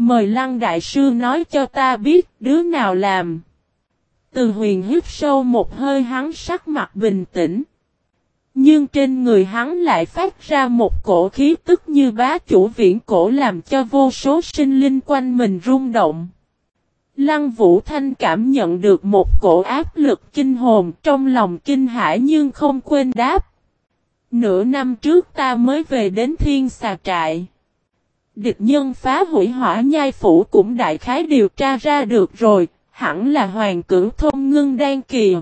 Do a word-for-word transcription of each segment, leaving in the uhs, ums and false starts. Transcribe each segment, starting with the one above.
Mời Lăng đại sư nói cho ta biết đứa nào làm. Từ Huyền hít sâu một hơi, hắn sắc mặt bình tĩnh. Nhưng trên người hắn lại phát ra một cổ khí tức như bá chủ viễn cổ, làm cho vô số sinh linh quanh mình rung động. Lăng Vũ Thanh cảm nhận được một cổ áp lực kinh hồn, trong lòng kinh hãi nhưng không quên đáp. Nửa năm trước ta mới về đến Thiên Xà Trại. Địch nhân phá hủy Hỏa Nhai Phủ cũng đại khái điều tra ra được rồi, hẳn là Hoàng Cửu Thông ngưng đan kỳ.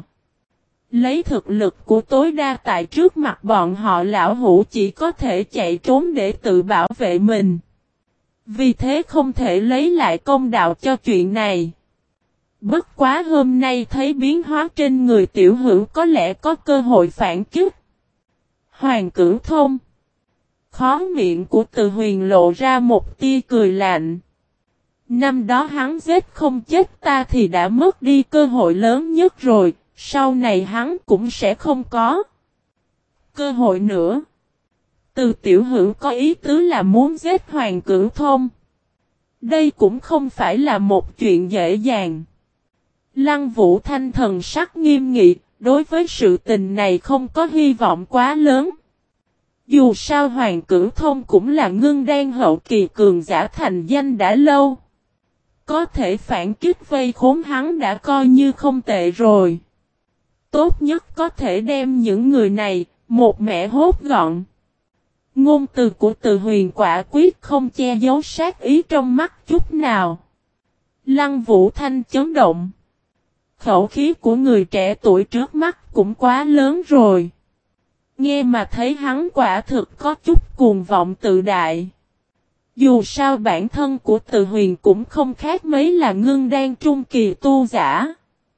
Lấy thực lực của tối đa tại trước mặt bọn họ, lão hủ chỉ có thể chạy trốn để tự bảo vệ mình. Vì thế không thể lấy lại công đạo cho chuyện này. Bất quá hôm nay thấy biến hóa trên người tiểu hữu, có lẽ có cơ hội phản kích. Hoàng Cửu Thông. Khóe miệng của Từ Huyền lộ ra một tia cười lạnh. Năm đó hắn giết không chết ta thì đã mất đi cơ hội lớn nhất rồi, sau này hắn cũng sẽ không có cơ hội nữa. Từ tiểu hữu có ý tứ là muốn giết Hoàng Cửu Thông. Đây cũng không phải là một chuyện dễ dàng. Lăng Vũ Thanh thần sắc nghiêm nghị, đối với sự tình này không có hy vọng quá lớn. Dù sao Hoàng Cửu Thông cũng là ngưng đan hậu kỳ cường giả thành danh đã lâu. Có thể phản kích vây khốn hắn đã coi như không tệ rồi. Tốt nhất có thể đem những người này một mẻ hốt gọn. Ngôn từ của Từ Huyền quả quyết không che giấu sát ý trong mắt chút nào. Lăng Vũ Thanh chấn động. Khẩu khí của người trẻ tuổi trước mắt cũng quá lớn rồi. Nghe mà thấy hắn quả thực có chút cuồng vọng tự đại. Dù sao bản thân của Từ Huyền cũng không khác mấy là ngưng đan trung kỳ tu giả.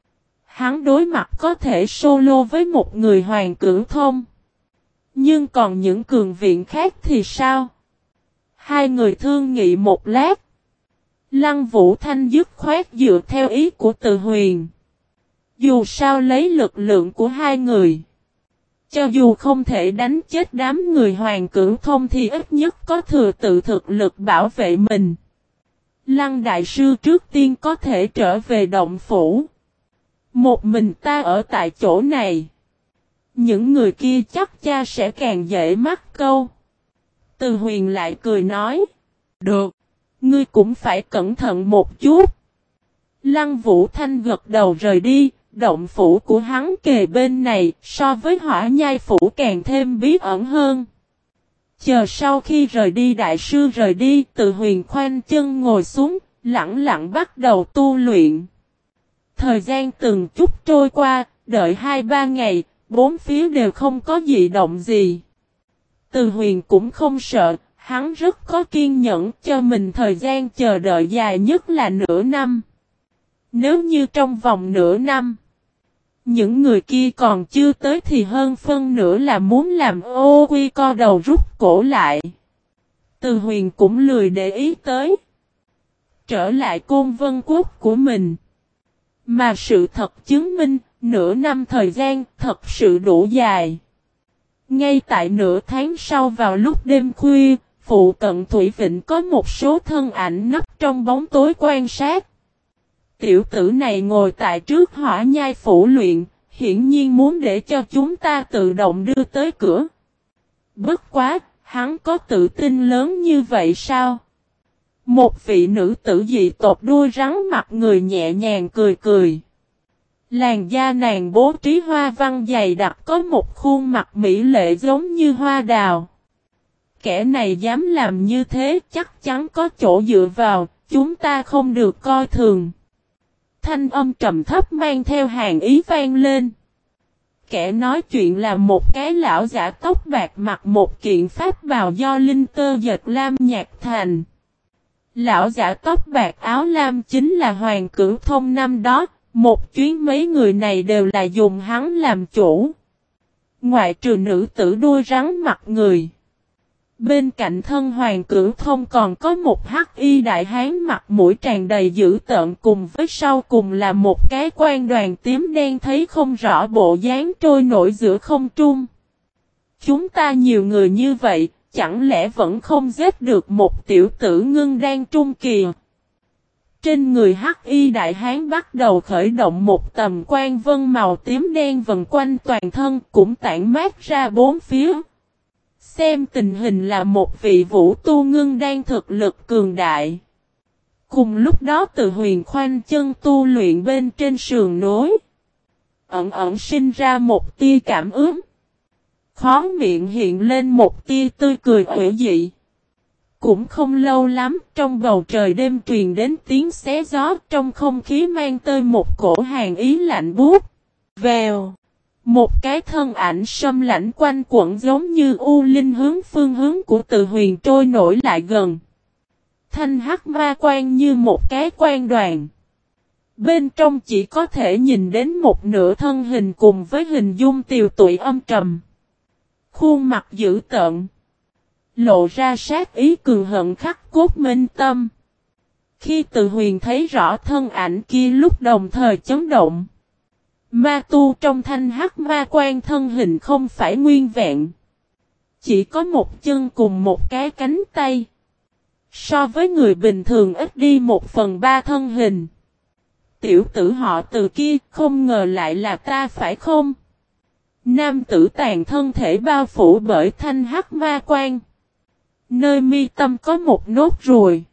Hắn đối mặt có thể solo với một người Hoàng Cửu Thông. Nhưng còn những cường viện khác thì sao? Hai người thương nghị một lát. Lăng Vũ Thanh dứt khoát dựa theo ý của Từ Huyền. Dù sao lấy lực lượng của hai người, cho dù không thể đánh chết đám người Hoàng Cửu Thông thì ít nhất có thừa tự thực lực bảo vệ mình. Lăng đại sư trước tiên có thể trở về động phủ. Một mình ta ở tại chỗ này. Những người kia chắc cha sẽ càng dễ mắc câu. Từ Huyền lại cười nói. Được. Ngươi cũng phải cẩn thận một chút. Lăng Vũ Thanh gật đầu rời đi. Động phủ của hắn kề bên này so với Hỏa Nhai Phủ càng thêm bí ẩn hơn. Chờ sau khi rời đi đại sư rời đi, Từ Huyền khoanh chân ngồi xuống, lặng lặng bắt đầu tu luyện. Thời gian từng chút trôi qua, đợi hai ba ngày, bốn phía đều không có dị động gì. Từ Huyền cũng không sợ, hắn rất có kiên nhẫn, cho mình thời gian chờ đợi dài nhất là nửa năm. Nếu như trong vòng nửa năm, những người kia còn chưa tới thì hơn phân nửa là muốn làm ô quy co đầu rút cổ lại. Từ Huyền cũng lười để ý tới. Trở lại Côn Vân Quốc của mình. Mà sự thật chứng minh, nửa năm thời gian thật sự đủ dài. Ngay tại nửa tháng sau vào lúc đêm khuya, phụ cận Thủy Vịnh có một số thân ảnh nấp trong bóng tối quan sát. Tiểu tử này ngồi tại trước Hỏa Nhai Phủ luyện, hiển nhiên muốn để cho chúng ta tự động đưa tới cửa. Bất quá, hắn có tự tin lớn như vậy sao? Một vị nữ tử dị tộc đuôi rắn mặt người nhẹ nhàng cười cười. Làn da nàng bố trí hoa văn dày đặc, có một khuôn mặt mỹ lệ giống như hoa đào. Kẻ này dám làm như thế chắc chắn có chỗ dựa vào, chúng ta không được coi thường. Thanh âm trầm thấp mang theo hàn ý vang lên. Kẻ nói chuyện là một cái lão giả tóc bạc mặc một kiện pháp bào do linh tơ dệt lam nhạt thành. Lão giả tóc bạc áo lam chính là Hoàng Cửu Thông năm đó, một chuyến mấy người này đều là dùng hắn làm chủ. Ngoại trừ nữ tử đuôi rắn mặt người. Bên cạnh thân Hoàng Cửu Thông còn có một hắc y đại hán mặt mũi tràn đầy dữ tợn, cùng với sau cùng là một cái quan đoàn tím đen thấy không rõ bộ dáng trôi nổi giữa không trung. Chúng ta nhiều người như vậy, chẳng lẽ vẫn không giết được một tiểu tử ngưng đan trung kỳ? Trên người Hắc Y Đại Hán bắt đầu khởi động một tầm quan vân màu tím đen vần quanh toàn thân cũng tản mát ra bốn phía. Xem tình hình là một vị vũ tu ngưng đang thực lực cường đại. Cùng lúc đó Từ Huyền khoanh chân tu luyện bên trên sườn núi. Ẩn ẩn sinh ra một tia cảm ứng. Khóe miệng hiện lên một tia tươi cười hữu dị. Cũng không lâu lắm, trong bầu trời đêm truyền đến tiếng xé gió, trong không khí mang tới một cổ hàn ý lạnh buốt. Vèo, một cái thân ảnh sâm lãnh quanh quẩn giống như u linh hướng phương hướng của Từ Huyền trôi nổi lại gần. Thanh hắc ma quan như một cái quan đoàn. Bên trong chỉ có thể nhìn đến một nửa thân hình cùng với hình dung tiều tụy âm trầm. Khuôn mặt dữ tợn. Lộ ra sát ý cường hận khắc cốt minh tâm. Khi Từ Huyền thấy rõ thân ảnh kia lúc đồng thời chấn động. Ma tu trong thanh hắc ma quan thân hình không phải nguyên vẹn. Chỉ có một chân cùng một cái cánh tay. So với người bình thường ít đi một phần ba thân hình. Tiểu tử họ Từ kia không ngờ lại là ta phải không? Nam tử tàn thân thể bao phủ bởi thanh hắc ma quan. Nơi mi tâm có một nốt ruồi.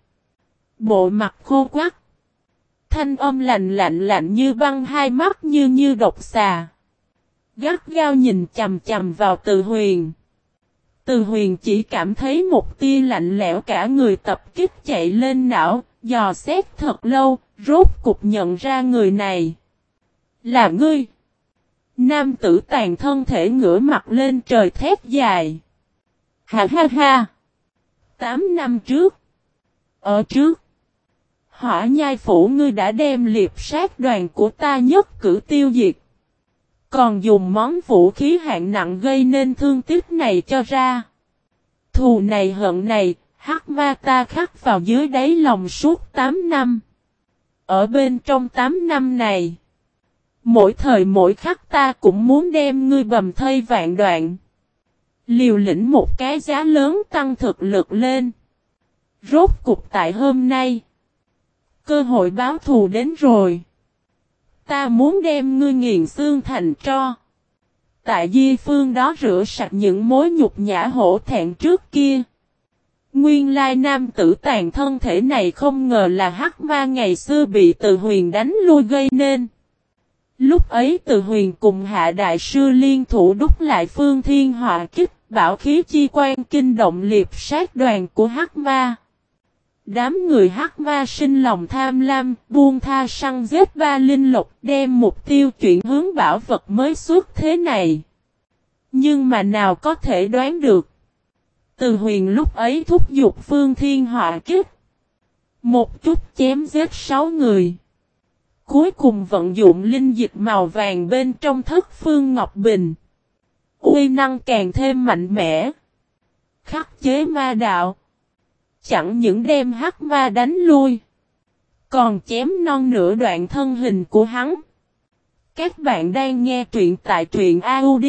Bộ mặt khô quắc. Thanh âm lạnh lạnh lạnh như băng, hai mắt như như độc xà. Gắt gao nhìn chầm chầm vào Từ Huyền. Từ Huyền chỉ cảm thấy một tia lạnh lẽo cả người tập kích chạy lên não, dò xét thật lâu, rốt cục nhận ra người này. Là ngươi. Nam tử tàn thân thể ngửa mặt lên trời thét dài. Ha ha ha. Tám năm trước. Ở trước. Hỏa nhai phủ ngươi đã đem liệp sát đoàn của ta nhất cử tiêu diệt. Còn dùng món vũ khí hạng nặng gây nên thương tích này cho ra. Thù này hận này, hắc ma ta khắc vào dưới đáy lòng suốt tám năm. Ở bên trong tám năm này. Mỗi thời mỗi khắc ta cũng muốn đem ngươi bầm thây vạn đoạn. Liều lĩnh một cái giá lớn tăng thực lực lên. Rốt cục tại hôm nay. Cơ hội báo thù đến rồi. Ta muốn đem ngươi nghiền xương thành tro. Tại di phương đó rửa sạch những mối nhục nhã hổ thẹn trước kia. Nguyên lai nam tử tàn thân thể này không ngờ là hắc ma ngày xưa bị Từ Huyền đánh lui gây nên. Lúc ấy Từ Huyền cùng Hạ Đại Sư liên thủ đúc lại phương thiên họa kích, bảo khí chi quan kinh động liệp sát đoàn của hắc ma. Đám người hắc ma sinh lòng tham lam, buông tha săn giết ba linh lục, đem mục tiêu chuyển hướng bảo vật mới xuất thế này. Nhưng mà nào có thể đoán được. Từ Huyền lúc ấy thúc giục phương thiên họa kích. Một chút chém giết sáu người. Cuối cùng vận dụng linh dịch màu vàng bên trong thất phương ngọc bình. Uy năng càng thêm mạnh mẽ. Khắc chế ma đạo. Chẳng những đem hắc ma đánh lui. Còn chém non nửa đoạn thân hình của hắn. Các bạn đang nghe truyện tại truyện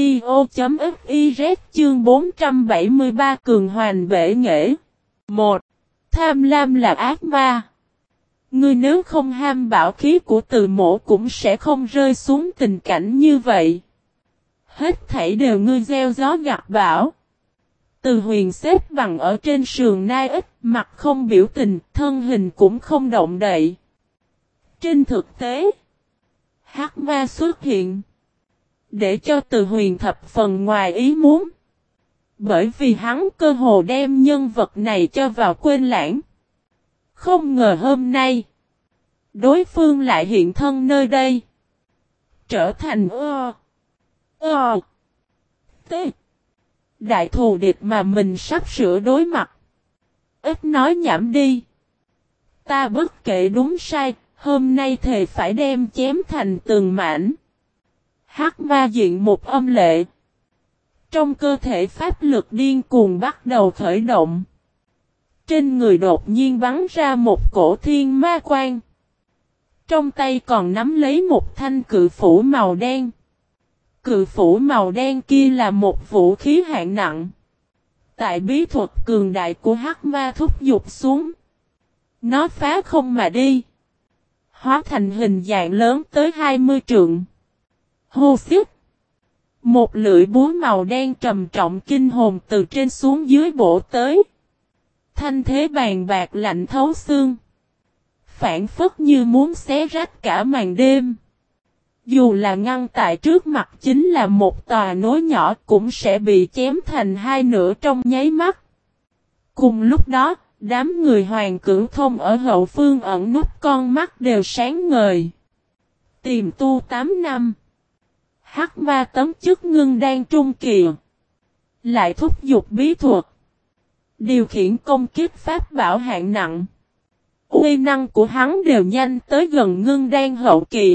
audio.fiz chương bốn trăm bảy mươi ba Cường Hoành Bể Nghệ. một. Tham lam là ác ma. Ngươi nếu không ham bảo khí của Từ Mỗ cũng sẽ không rơi xuống tình cảnh như vậy. Hết thảy đều ngươi gieo gió gặt bão. Từ Huyền xếp bằng ở trên sườn nai ích, mặt không biểu tình, thân hình cũng không động đậy. Trên thực tế, hắc ma xuất hiện, để cho Từ Huyền thập phần ngoài ý muốn. Bởi vì hắn cơ hồ đem nhân vật này cho vào quên lãng. Không ngờ hôm nay, đối phương lại hiện thân nơi đây. Trở thành ơ, ơ, tê. Đại thù địch mà mình sắp sửa đối mặt. Ít nói nhảm đi. Ta bất kể đúng sai, hôm nay thề phải đem chém thành từng mảnh. Hắc ma diện một âm lệ. Trong cơ thể pháp lực điên cuồng bắt đầu khởi động. Trên người đột nhiên bắn ra một cổ thiên ma quang. Trong tay còn nắm lấy một thanh cự phủ màu đen. Cự phủ màu đen kia là một vũ khí hạng nặng. Tại bí thuật cường đại của hắc ma thúc giục xuống. Nó phá không mà đi. hóa thành hình dạng lớn tới hai mươi trượng. Hô xích! Một lưỡi búa màu đen trầm trọng kinh hồn từ trên xuống dưới bổ tới. Thanh thế bàn bạc lạnh thấu xương. Phản phất như muốn xé rách cả màn đêm. Dù là ngăn tại trước mặt chính là một tòa núi nhỏ cũng sẽ bị chém thành hai nửa trong nháy mắt. Cùng lúc đó, đám người Hoàng Cửu Thông ở hậu phương ẩn nút con mắt đều sáng ngời. Tìm tu tám năm. Hắc ma tấm chức ngưng đang trung kỳ. Lại thúc giục bí thuật. Điều khiển công kích pháp bảo hạng nặng. Uy năng của hắn đều nhanh tới gần ngưng đang hậu kỳ.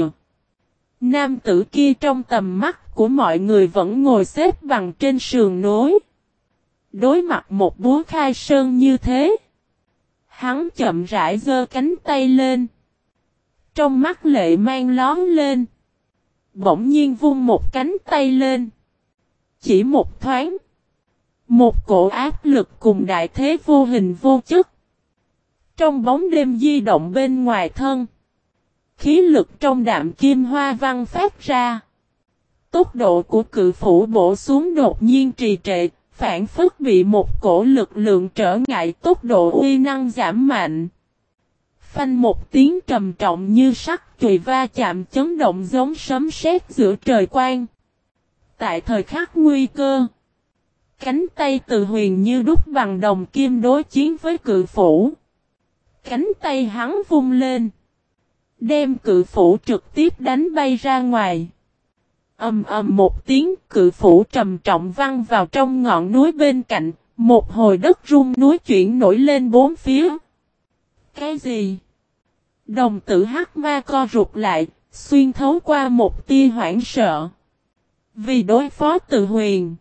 Nam tử kia trong tầm mắt của mọi người vẫn ngồi xếp bằng trên sườn núi. Đối mặt một búa khai sơn như thế. Hắn chậm rãi giơ cánh tay lên. Trong mắt lệ mang lón lên. Bỗng nhiên vung một cánh tay lên. Chỉ một thoáng. Một cổ áp lực cùng đại thế vô hình vô chất. Trong bóng đêm di động bên ngoài thân. Khí lực trong đạm kim hoa văn phát ra. Tốc độ của cự phủ bổ xuống đột nhiên trì trệ. Phản phất bị một cổ lực lượng trở ngại tốc độ uy năng giảm mạnh. Phanh một tiếng trầm trọng như sắt chùy va chạm chấn động giống sấm sét giữa trời quang. Tại thời khắc nguy cơ. Cánh tay Từ Huyền như đúc bằng đồng kim đối chiến với cự phủ. Cánh tay hắn vung lên. Đem cự phủ trực tiếp đánh bay ra ngoài. Ầm ầm một tiếng cự phủ trầm trọng văng vào trong ngọn núi bên cạnh. Một hồi đất rung núi chuyển nổi lên bốn phía. Cái gì? Đồng tử hắc ma co rụt lại. Xuyên thấu qua một tia hoảng sợ. Vì đối phó Từ Huyền.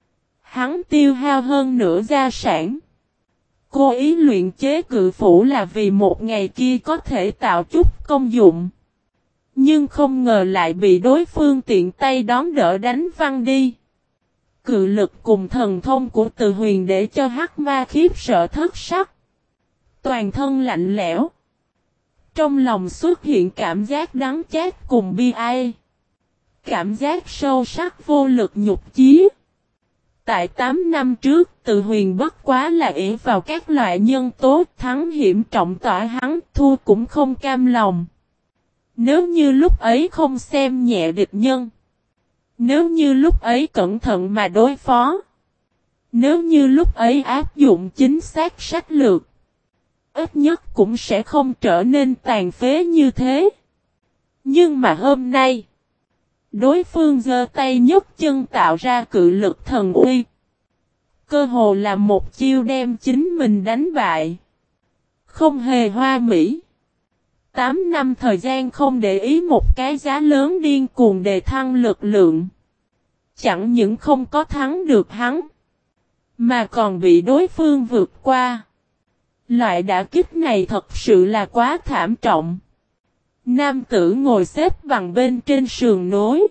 Hắn tiêu hao hơn nửa gia sản. Cố ý luyện chế cự phủ là vì một ngày kia có thể tạo chút công dụng. Nhưng không ngờ lại bị đối phương tiện tay đón đỡ đánh văng đi. Cự lực cùng thần thông của Từ Huyền để cho hắc ma khiếp sợ thất sắc. Toàn thân lạnh lẽo. Trong lòng xuất hiện cảm giác đắng chát cùng bi ai. Cảm giác sâu sắc vô lực nhục chí. Tại tám năm trước, Từ Huyền bất quá là ỷ vào các loại nhân tố thắng hiểm trọng tỏa hắn, thua cũng không cam lòng. Nếu như lúc ấy không xem nhẹ địch nhân. Nếu như lúc ấy cẩn thận mà đối phó. Nếu như lúc ấy áp dụng chính xác sách lược. Ít nhất cũng sẽ không trở nên tàn phế như thế. Nhưng mà hôm nay. Đối phương giơ tay nhấc chân tạo ra cự lực thần uy. Cơ hồ là một chiêu đem chính mình đánh bại. Không hề hoa mỹ. Tám năm thời gian không để ý một cái giá lớn điên cuồng đề thăng lực lượng. Chẳng những không có thắng được hắn. Mà còn bị đối phương vượt qua. Loại đả kích này thật sự là quá thảm trọng. Nam tử ngồi xếp bằng bên trên sườn núi.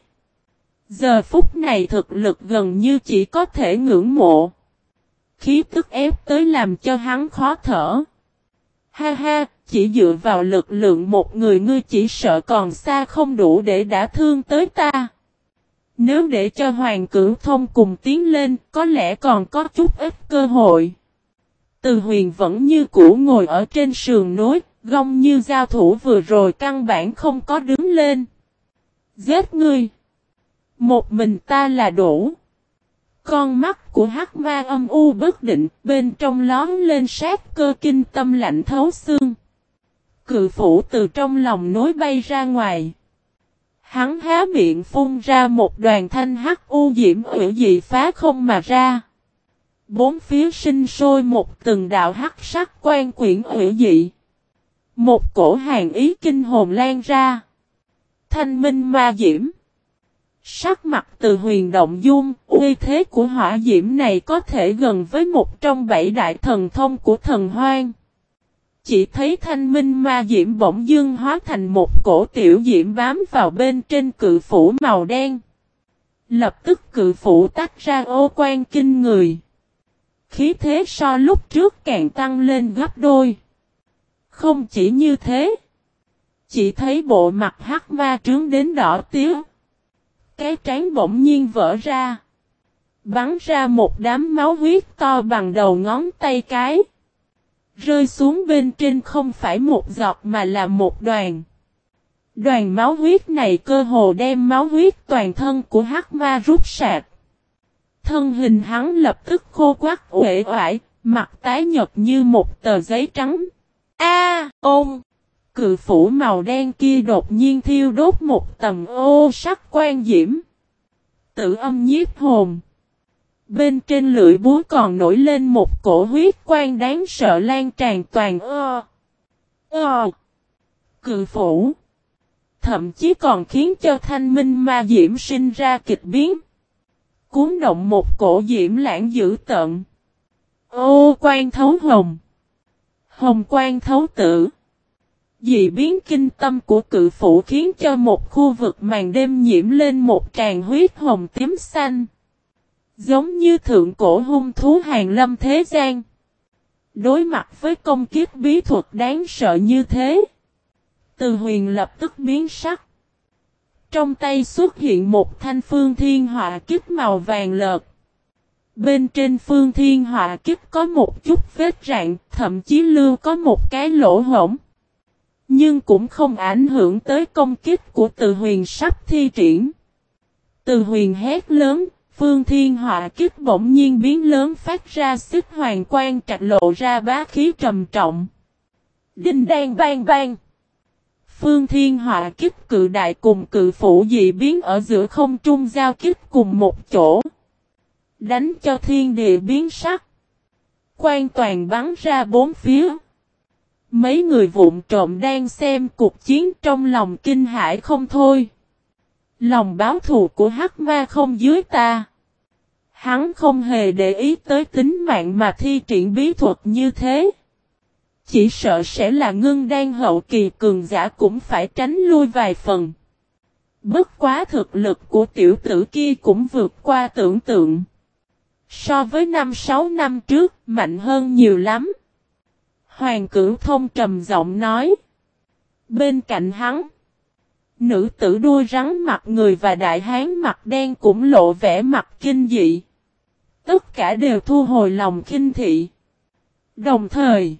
Giờ phút này thực lực gần như chỉ có thể ngưỡng mộ. Khí tức ép tới làm cho hắn khó thở. Ha ha, chỉ dựa vào lực lượng một người ngươi chỉ sợ còn xa không đủ để đả thương tới ta. Nếu để cho Hoàng Cửu Thông cùng tiến lên, có lẽ còn có chút ít cơ hội. Từ Huyền vẫn như cũ ngồi ở trên sườn núi, gông như giao thủ vừa rồi căn bản không có đứng lên. Giết ngươi! Một mình ta là đủ. Con mắt của hắc ma âm u bất định, bên trong lón lên sát cơ kinh tâm lạnh thấu xương. Cự phủ từ trong lòng núi bay ra ngoài. Hắn há miệng phun ra một đoàn thanh hắc u diễm hủy dị phá không mà ra. Bốn phía sinh sôi một từng đạo hắc sắc quan quyển hủy dị. Một cổ hàn ý kinh hồn lan ra. Thanh minh ma diễm. Sắc mặt Từ Huyền động dung, uy thế của hỏa diễm này có thể gần với một trong bảy đại thần thông của thần hoang. Chỉ thấy thanh minh ma diễm bỗng dưng hóa thành một cổ tiểu diễm bám vào bên trên cự phủ màu đen. Lập tức cự phủ tách ra ô quan kinh người. Khí thế so lúc trước càng tăng lên gấp đôi. Không chỉ như thế. chỉ thấy bộ mặt hắc ma trướng đến đỏ tía. Cái trán bỗng nhiên vỡ ra. Bắn ra một đám máu huyết to bằng đầu ngón tay cái. Rơi xuống bên trên không phải một giọt mà là một đoàn. Đoàn máu huyết này cơ hồ đem máu huyết toàn thân của hắc ma rút sạch. Thân hình hắn lập tức khô quắt uể oải, mặt tái nhợt như một tờ giấy trắng. A, ôm! Cự phủ màu đen kia đột nhiên thiêu đốt một tầng ô sắc quan diễm. Tử âm nhiếp hồn. Bên trên lưỡi búa còn nổi lên một cổ huyết quang đáng sợ lan tràn toàn ơ. Ơ. Cự phủ. Thậm chí còn khiến cho thanh minh ma diễm sinh ra kịch biến. Cuốn động một cổ diễm lãng dữ tợn. Ô quang thấu hồng. Hồng quang thấu tử. Dị biến kinh tâm của cự phủ khiến cho một khu vực màn đêm nhiễm lên một tràn huyết hồng tím xanh. Giống như thượng cổ hung thú hàng lâm thế gian. Đối mặt với công kích bí thuật đáng sợ như thế. Từ Huyền lập tức biến sắc. Trong tay xuất hiện một thanh phương thiên họa kích màu vàng lợt. Bên trên phương thiên họa kích có một chút vết rạn, thậm chí lưu có một cái lỗ hổng. Nhưng cũng không ảnh hưởng tới công kích của Từ Huyền sắp thi triển. Từ Huyền hét lớn, phương thiên họa kích bỗng nhiên biến lớn phát ra xích hoàng quang trạch lộ ra bá khí trầm trọng. Đinh đan bang bang. Phương thiên họa kích cự đại cùng cự phủ dị biến ở giữa không trung giao kích cùng một chỗ. Đánh cho thiên địa biến sắc. Quang toàn bắn ra bốn phía. Mấy người vụn trộm đang xem cuộc chiến trong lòng kinh hãi không thôi. Lòng báo thù của hắc ma không dưới ta. Hắn không hề để ý tới tính mạng mà thi triển bí thuật như thế. Chỉ sợ sẽ là ngưng đan hậu kỳ cường giả cũng phải tránh lui vài phần. Bất quá thực lực của tiểu tử kia cũng vượt qua tưởng tượng. So với năm sáu năm trước, mạnh hơn nhiều lắm. Hoàng Cửu Thông trầm giọng nói. Bên cạnh hắn, nữ tử đuôi rắn mặt người và đại hán mặt đen cũng lộ vẻ mặt kinh dị. Tất cả đều thu hồi lòng khinh thị. Đồng thời,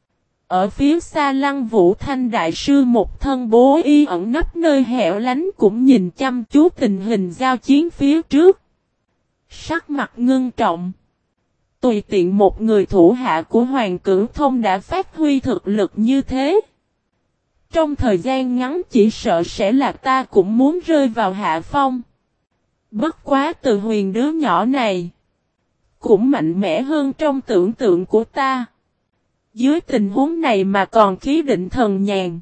ở phía xa Lăng Vũ Thanh đại sư một thân bố y ẩn nấp nơi hẻo lánh cũng nhìn chăm chú tình hình giao chiến phía trước. Sắc mặt ngưng trọng. Tùy tiện một người thủ hạ của Hoàng Cửu Thông đã phát huy thực lực như thế. Trong thời gian ngắn chỉ sợ sẽ là ta cũng muốn rơi vào hạ phong. Bất quá Từ Huyền đứa nhỏ này cũng mạnh mẽ hơn trong tưởng tượng của ta. Dưới tình huống này mà còn khí định thần nhàn.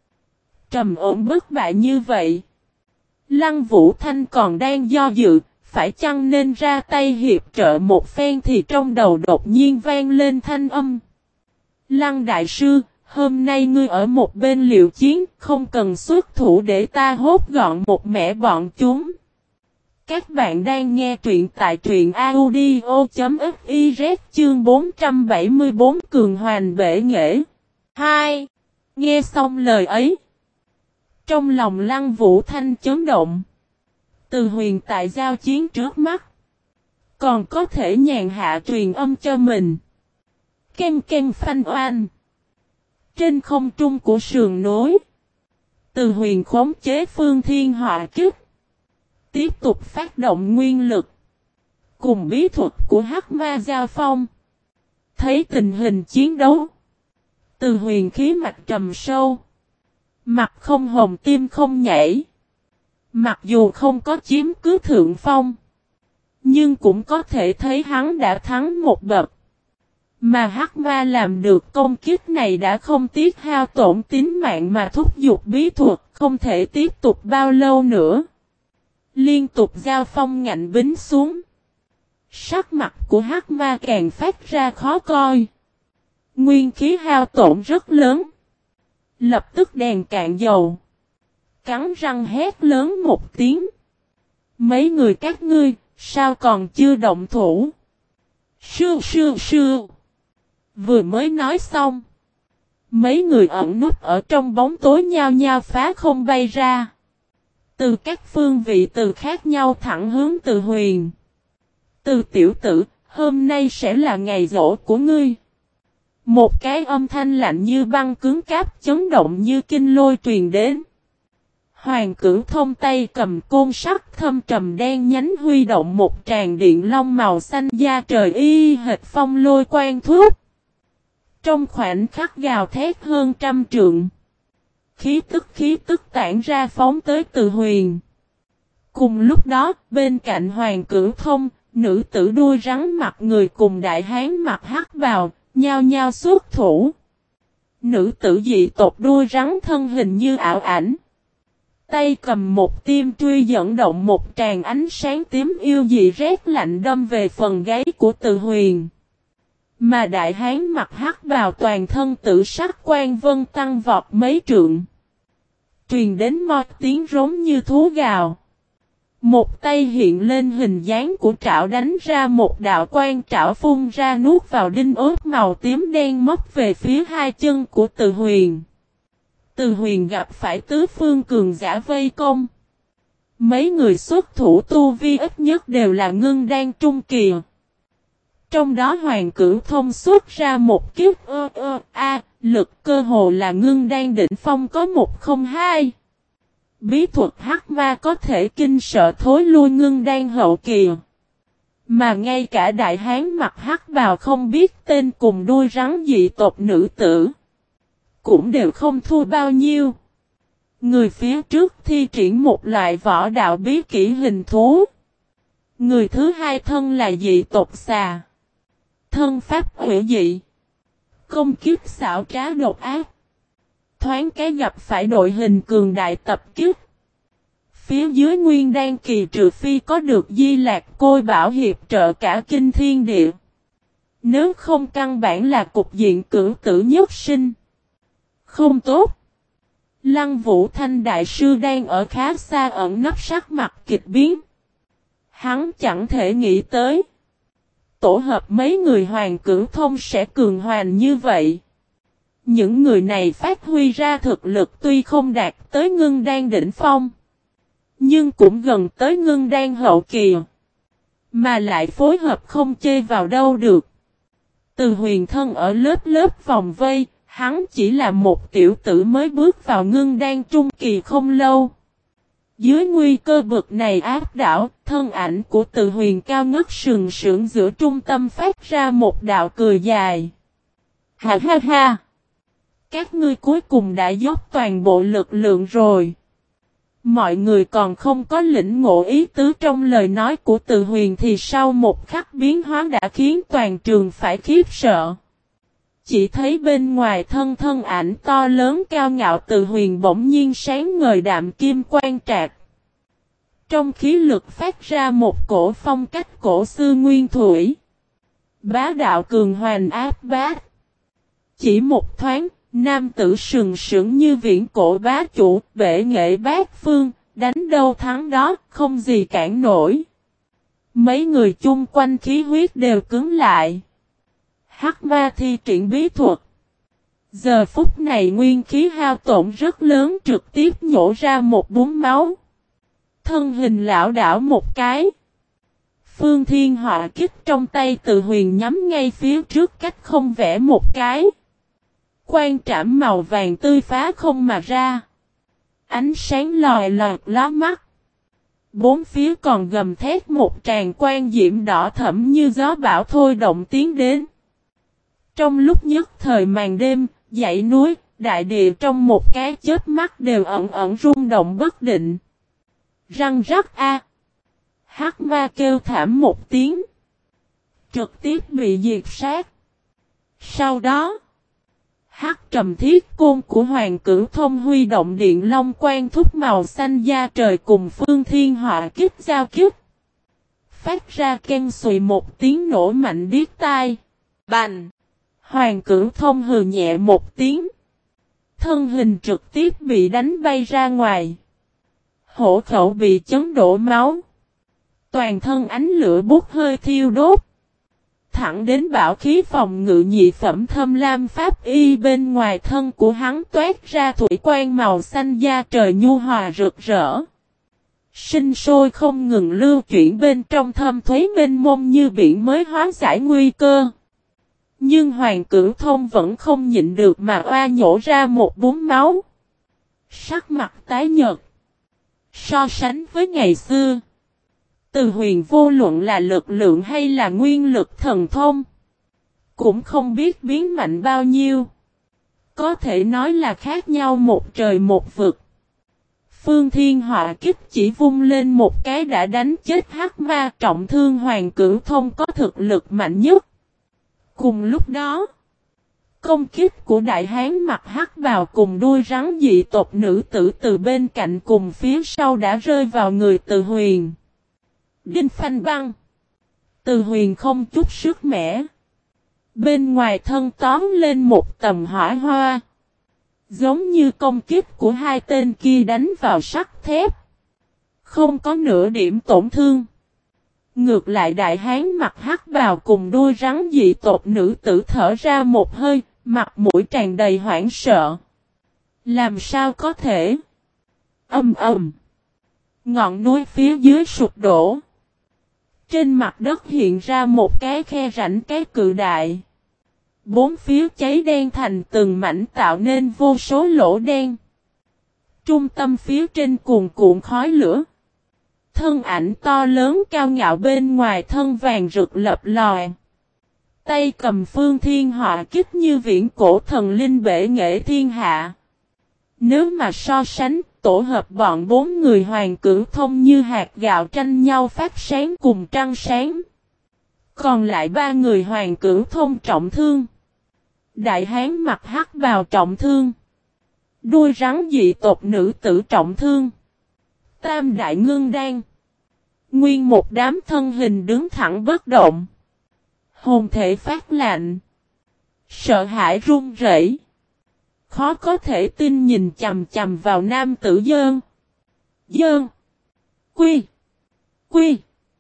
Trầm ổn bất bại như vậy. Lăng Vũ Thanh còn đang do dự. Phải chăng nên ra tay hiệp trợ một phen thì trong đầu đột nhiên vang lên thanh âm. Lăng đại sư, hôm nay ngươi ở một bên liệu chiến, không cần xuất thủ để ta hốt gọn một mẻ bọn chúng. Các bạn đang nghe truyện tại truyện audio.fiz chương bốn trăm bảy mươi bốn Cường Hoành Bể Nghệ. hai. Nghe xong lời ấy. Trong lòng Lăng Vũ Thanh chấn động. Từ Huyền tại giao chiến trước mắt. Còn có thể nhàn hạ truyền âm cho mình. Ken ken phanh oan. Trên không trung của sườn nối. Từ Huyền khống chế phương thiên họa kích. Tiếp tục phát động nguyên lực. Cùng bí thuật của hắc ma giao phong. Thấy tình hình chiến đấu. Từ Huyền khí mạch trầm sâu. Mặt không hồng tim không nhảy. Mặc dù không có chiếm cứ thượng phong. Nhưng cũng có thể thấy hắn đã thắng một bậc. Mà hắc ma làm được công kích này đã không tiếc hao tổn tính mạng mà thúc giục bí thuật. Không thể tiếp tục bao lâu nữa. Liên tục giao phong ngạnh bính xuống. Sắc mặt của hắc ma càng phát ra khó coi. Nguyên khí hao tổn rất lớn. Lập tức đèn cạn dầu. Cắn răng hét lớn một tiếng. Mấy người các ngươi, sao còn chưa động thủ? Sư sư sư. Vừa mới nói xong. Mấy người ẩn núp ở trong bóng tối nhao nhao phá không bay ra. Từ các phương vị từ khác nhau thẳng hướng Từ Huyền. Từ tiểu tử, hôm nay sẽ là ngày giỗ của ngươi. Một cái âm thanh lạnh như băng cứng cáp chấn động như kinh lôi truyền đến. Hoàng Cửu Thông tay cầm côn sắt thâm trầm đen nhánh huy động một tràng điện long màu xanh da trời y hệt phong lôi quang thúc. Trong khoảnh khắc gào thét hơn trăm trượng. Khí tức khí tức tản ra phóng tới Từ Huyền. Cùng lúc đó, bên cạnh Hoàng Cửu Thông, nữ tử đuôi rắn mặt người cùng đại hán mặt hắc bào, nhao nhao xuất thủ. Nữ tử dị tộc đuôi rắn thân hình như ảo ảnh. Tay cầm một tiêm truy dẫn động một tràng ánh sáng tím yêu dị rét lạnh đâm về phần gáy của Từ Huyền. Mà đại hán mặt hắc bào toàn thân tự sắc quan vân tăng vọt mấy trượng. Truyền đến một tiếng rống như thú gào. Một tay hiện lên hình dáng của trảo đánh ra một đạo quan trảo phun ra nuốt vào đinh ốp màu tím đen móc về phía hai chân của Từ Huyền. Từ Huyền gặp phải tứ phương cường giả vây công. Mấy người xuất thủ tu vi ít nhất đều là ngưng đan trung kỳ. Trong đó Hoàng Cửu Thông xuất ra một kiếp ơ ơ a, lực cơ hồ là ngưng đan đỉnh phong có một không hai. Bí thuật hắc ma có thể kinh sợ thối lui ngưng đan hậu kỳ. Mà ngay cả đại hán mặt hắc bào không biết tên cùng đuôi rắn dị tộc nữ tử. Cũng đều không thua bao nhiêu. Người phía trước thi triển một loại võ đạo bí kỹ hình thú. Người thứ hai thân là dị tộc xà. Thân pháp hủy dị. Công kiếp xảo trá độc ác. Thoáng cái gặp phải đội hình cường đại tập kích. Phía dưới nguyên đan kỳ trừ phi có được Di Lạc Côi Bảo hiệp trợ cả kinh thiên địa. Nếu không căn bản là cục diện cửu tử nhất sinh. Không tốt. Lăng Vũ Thanh đại sư đang ở khá xa ẩn nấp sắc mặt kịch biến. Hắn chẳng thể nghĩ tới. Tổ hợp mấy người Hoàng Cửu Thông sẽ cường hoành như vậy. Những người này phát huy ra thực lực tuy không đạt tới ngưng đan đỉnh phong. Nhưng cũng gần tới ngưng đan hậu kỳ. Mà lại phối hợp không chê vào đâu được. Từ Huyền thân ở lớp lớp vòng vây. Hắn chỉ là một tiểu tử mới bước vào ngưng đan trung kỳ không lâu. Dưới nguy cơ bực này áp đảo, thân ảnh của Từ Huyền cao ngất sừng sững giữa trung tâm phát ra một đạo cười dài. Ha ha ha! Các ngươi cuối cùng đã dốc toàn bộ lực lượng rồi. Mọi người còn không có lĩnh ngộ ý tứ trong lời nói của Từ Huyền thì sau một khắc biến hóa đã khiến toàn trường phải khiếp sợ. Chỉ thấy bên ngoài thân thân ảnh to lớn cao ngạo Từ Huyền bỗng nhiên sáng ngời đạm kim quang trạc. Trong khí lực phát ra một cổ phong cách cổ xưa nguyên thủy. Bá đạo cường hoành áp bát. Chỉ một thoáng, nam tử sừng sững như viễn cổ bá chủ, bệ nghệ bát phương, đánh đâu thắng đó, không gì cản nổi. Mấy người chung quanh khí huyết đều cứng lại. Hắc ma thi triển bí thuật. Giờ phút này nguyên khí hao tổn rất lớn trực tiếp nhổ ra một búng máu. Thân hình lão đảo một cái. Phương Thiên Họa kích trong tay Từ Huyền nhắm ngay phía trước cách không vẽ một cái. Quan trảm màu vàng tươi phá không mà ra. Ánh sáng lòi lọt lóa mắt. Bốn phía còn gầm thét một tràng quan diễm đỏ thẫm như gió bão thôi động tiến đến. Trong lúc nhất thời màn đêm, dãy núi, đại địa trong một cái chớp mắt đều ẩn ẩn rung động bất định. Răng rắc a. Hắc ma kêu thảm một tiếng. Trực tiếp bị diệt sát. Sau đó, Hắc trầm thiết côn của Hoàng Cửu Thông huy động điện long quang thúc màu xanh da trời cùng Phương Thiên Họa kích giao kích. Phát ra ken xùy một tiếng nổ mạnh điếc tai. Bành! Hoàng Cửu Thông hừ nhẹ một tiếng. Thân hình trực tiếp bị đánh bay ra ngoài. Hổ khẩu bị chấn đổ máu. Toàn thân ánh lửa bút hơi thiêu đốt. thẳng đến bảo khí phòng ngự nhị phẩm thâm lam pháp y bên ngoài thân của hắn toát ra thủy quang màu xanh da trời nhu hòa rực rỡ. Sinh sôi không ngừng lưu chuyển bên trong thâm thúy mênh mông như biển mới hóa giải nguy cơ. Nhưng Hoàng Cửu Thông vẫn không nhịn được mà oa nhổ ra một búng máu. Sắc mặt tái nhợt. So sánh với ngày xưa, Từ Huyền vô luận là lực lượng hay là nguyên lực thần thông, cũng không biết biến mạnh bao nhiêu. Có thể nói là khác nhau một trời một vực. Phương Thiên Họa Kích chỉ vung lên một cái đã đánh chết hắc ma, trọng thương Hoàng Cửu Thông có thực lực mạnh nhất. Cùng lúc đó, công kích của đại hán mặc hắc bào cùng đuôi rắn dị tộc nữ tử từ bên cạnh cùng phía sau đã rơi vào người Từ Huyền. Đinh phanh băng. Từ Huyền không chút sức mẻ. Bên ngoài thân tóm lên một tầm hỏa hoa. Giống như công kích của hai tên kia đánh vào sắt thép. Không có nửa điểm tổn thương. Ngược lại đại hán mặc hắc bào cùng đuôi rắn dị tộc nữ tử thở ra một hơi, mặt mũi tràn đầy hoảng sợ. Làm sao có thể? Ầm ầm. Ngọn núi phía dưới sụp đổ. Trên mặt đất hiện ra một cái khe rãnh cái cự đại. Bốn phía cháy đen thành từng mảnh tạo nên vô số lỗ đen. Trung tâm phía trên cuồn cuộn khói lửa. Thân ảnh to lớn cao ngạo bên ngoài thân vàng rực lập lòi. Tay cầm Phương Thiên Họa Kích như viễn cổ thần linh bể nghệ thiên hạ. Nếu mà so sánh, tổ hợp bọn bốn người Hoàng Cửu Thông như hạt gạo tranh nhau phát sáng cùng trăng sáng. Còn lại ba người Hoàng Cửu Thông trọng thương. Đại hán mặc hắc bào trọng thương. Đuôi rắn dị tộc nữ tử trọng thương. Tam đại ngưng đan. Nguyên một đám thân hình đứng thẳng bất động. Hồn thể phát lạnh. Sợ hãi run rẩy. Khó có thể tin nhìn chằm chằm vào nam tử Dơn. Dơn. Quy. Quy.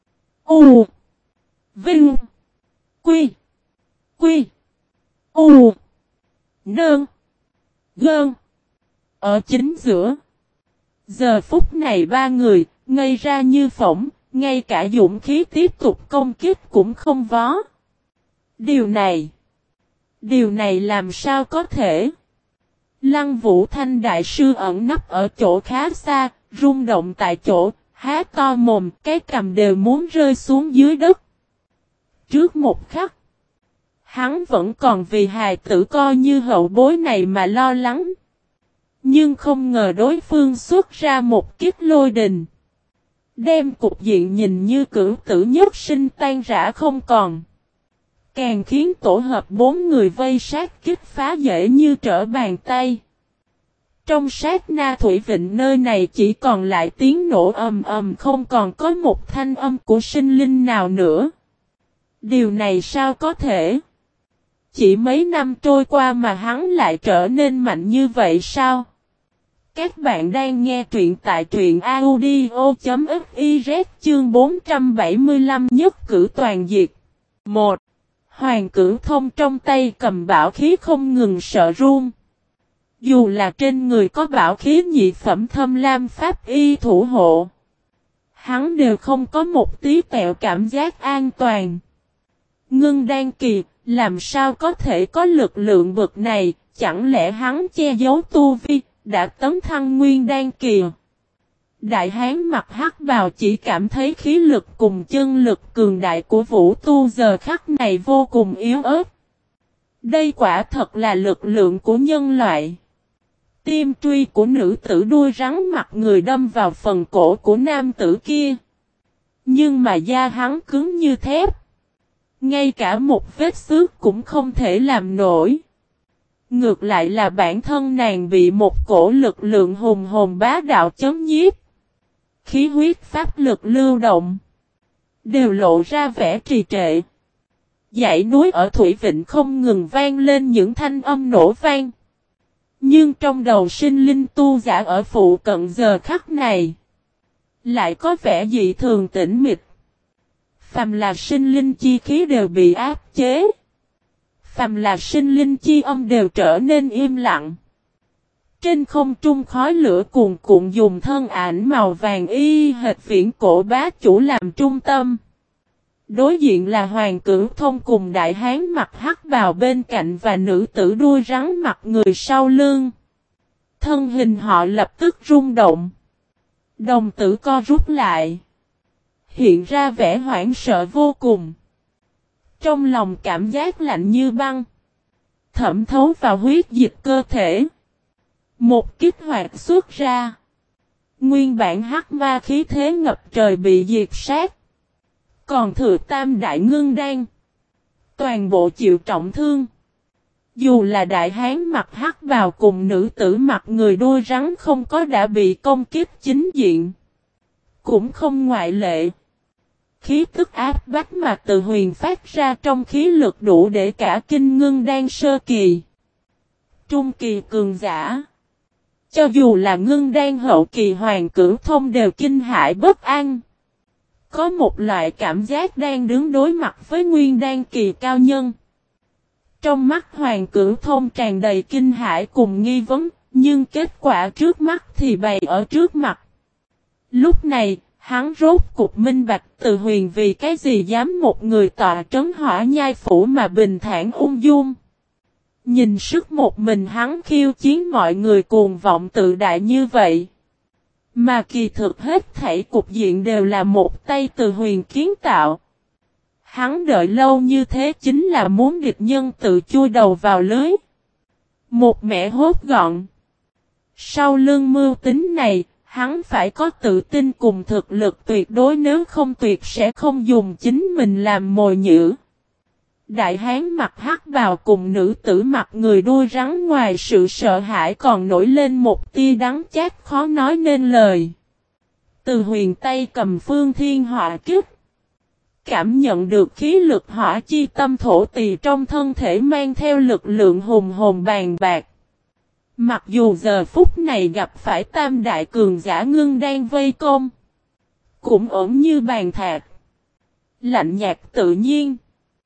U. Vinh. Quy. Quy. U. Nơn. Gơn. Ở chính giữa. Giờ phút này ba người, ngây ra như phỏng, ngay cả dũng khí tiếp tục công kích cũng không có. Điều này. Điều này làm sao có thể? Lăng Vũ Thanh đại sư ẩn nấp ở chỗ khá xa, rung động tại chỗ, há to mồm, cái cằm đều muốn rơi xuống dưới đất. Trước một khắc, hắn vẫn còn vì hài tử coi như hậu bối này mà lo lắng. Nhưng không ngờ đối phương xuất ra một kiếp lôi đình. Đem cục diện nhìn như cửu tử nhất sinh tan rã không còn. Càng khiến tổ hợp bốn người vây sát kích phá dễ như trở bàn tay. Trong sát na thủy vịnh nơi này chỉ còn lại tiếng nổ ầm ầm, không còn có một thanh âm của sinh linh nào nữa. Điều này sao có thể? Chỉ mấy năm trôi qua mà hắn lại trở nên mạnh như vậy sao? Các bạn đang nghe truyện tại truyện audio.fiz chương bốn trăm bảy mươi lăm nhất cử toàn diệt. một. Hoàng Cửu Thông trong tay cầm bảo khí không ngừng sợ run. Dù là trên người có bảo khí nhị phẩm thâm lam pháp y thủ hộ, hắn đều không có một tí tẹo cảm giác an toàn. Ngưng đan kỳ, làm sao có thể có lực lượng bực này, chẳng lẽ hắn che giấu tu vi, đã tấn thăng nguyên đan kỳ. Đại hán mặc hắc bào chỉ cảm thấy khí lực cùng chân lực cường đại của vũ tu giờ khắc này vô cùng yếu ớt. Đây quả thật là lực lượng của nhân loại. Tim truy của nữ tử đuôi rắn mặt người đâm vào phần cổ của nam tử kia. Nhưng mà da hắn cứng như thép. Ngay cả một vết xước cũng không thể làm nổi. Ngược lại là bản thân nàng bị một cổ lực lượng hùng hồn bá đạo chấm nhiếp. Khí huyết pháp lực lưu động. Đều lộ ra vẻ trì trệ. Dãy núi ở Thủy Vịnh không ngừng vang lên những thanh âm nổ vang. Nhưng trong đầu sinh linh tu giả ở phụ cận giờ khắc này. Lại có vẻ dị thường tĩnh mịch. Phàm là sinh linh chi khí đều bị áp chế. Phàm là sinh linh chi âm đều trở nên im lặng. Trên không trung khói lửa cuồn cuộn dùng thân ảnh màu vàng y hệt viễn cổ bá chủ làm trung tâm. Đối diện là Hoàng Cửu Thông cùng đại hán mặt hắc bào bên cạnh và nữ tử đuôi rắn mặt người sau lưng. Thân hình họ lập tức rung động. Đồng tử co rút lại. Hiện ra vẻ hoảng sợ vô cùng. Trong lòng cảm giác lạnh như băng. Thẩm thấu vào huyết dịch cơ thể. Một kích hoạt xuất ra. Nguyên bản hắc ma khí thế ngập trời bị diệt sát. Còn thừa tam đại ngưng đan. Toàn bộ chịu trọng thương. Dù là đại hán mặt hắc vào cùng nữ tử mặt người đuôi rắn không có đã bị công kiếp chính diện. Cũng không ngoại lệ. Khí tức áp bách mà từ huyền phát ra trong khí lực đủ để cả kinh ngưng đan sơ kỳ. Trung kỳ cường giả. Cho dù là ngưng đan hậu kỳ Hoàng Cửu Thông đều kinh hãi bất an. Có một loại cảm giác đang đứng đối mặt với nguyên đan kỳ cao nhân. Trong mắt Hoàng Cửu Thông tràn đầy kinh hãi cùng nghi vấn, nhưng kết quả trước mắt thì bày ở trước mặt. Lúc này, hắn rốt cục minh bạch Từ Huyền vì cái gì dám một người tọa trấn Hỏa Nhai Phủ mà bình thản ung dung. Nhìn sức một mình hắn khiêu chiến mọi người cuồng vọng tự đại như vậy. Mà kỳ thực hết thảy cục diện đều là một tay Từ Huyền kiến tạo. Hắn đợi lâu như thế chính là muốn địch nhân tự chui đầu vào lưới. Một mẻ hốt gọn. Sau lưng mưu tính này, hắn phải có tự tin cùng thực lực tuyệt đối, nếu không tuyệt sẽ không dùng chính mình làm mồi nhử. Đại hán mặt hắc bào cùng nữ tử mặt người đuôi rắn ngoài sự sợ hãi còn nổi lên một tia đắng chát khó nói nên lời. Từ Huyền tay cầm phương thiên hỏa kích. Cảm nhận được khí lực hỏa chi tâm thổ tỳ trong thân thể mang theo lực lượng hùng hồn bàn bạc. Mặc dù giờ phút này gặp phải tam đại cường giả ngưng đang vây công. Cũng ổn như bàn thạch. Lạnh nhạt tự nhiên.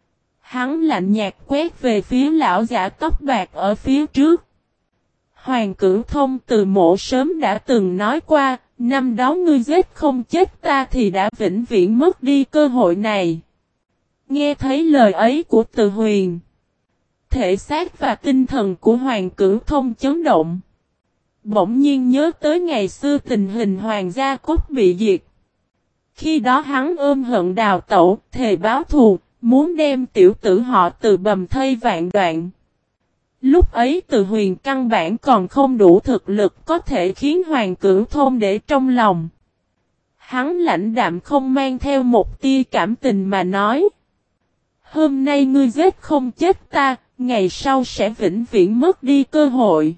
Hắn lạnh nhạt quét về phía lão giả tóc bạc ở phía trước. Hoàng Cửu Thông từ mộ sớm đã từng nói qua, năm đó ngươi giết không chết ta thì đã vĩnh viễn mất đi cơ hội này. Nghe thấy lời ấy của Từ Huyền. Thể xác và tinh thần của Hoàng Cửu Thông chấn động. Bỗng nhiên nhớ tới ngày xưa tình hình Hoàng gia cốt bị diệt. Khi đó hắn ôm hận đào tẩu, thề báo thù, muốn đem tiểu tử họ Từ bầm thây vạn đoạn. Lúc ấy Từ Huyền căn bản còn không đủ thực lực có thể khiến Hoàng Cửu Thông để trong lòng. Hắn lãnh đạm không mang theo một tia cảm tình mà nói. Hôm nay ngươi giết không chết ta, ngày sau sẽ vĩnh viễn mất đi cơ hội.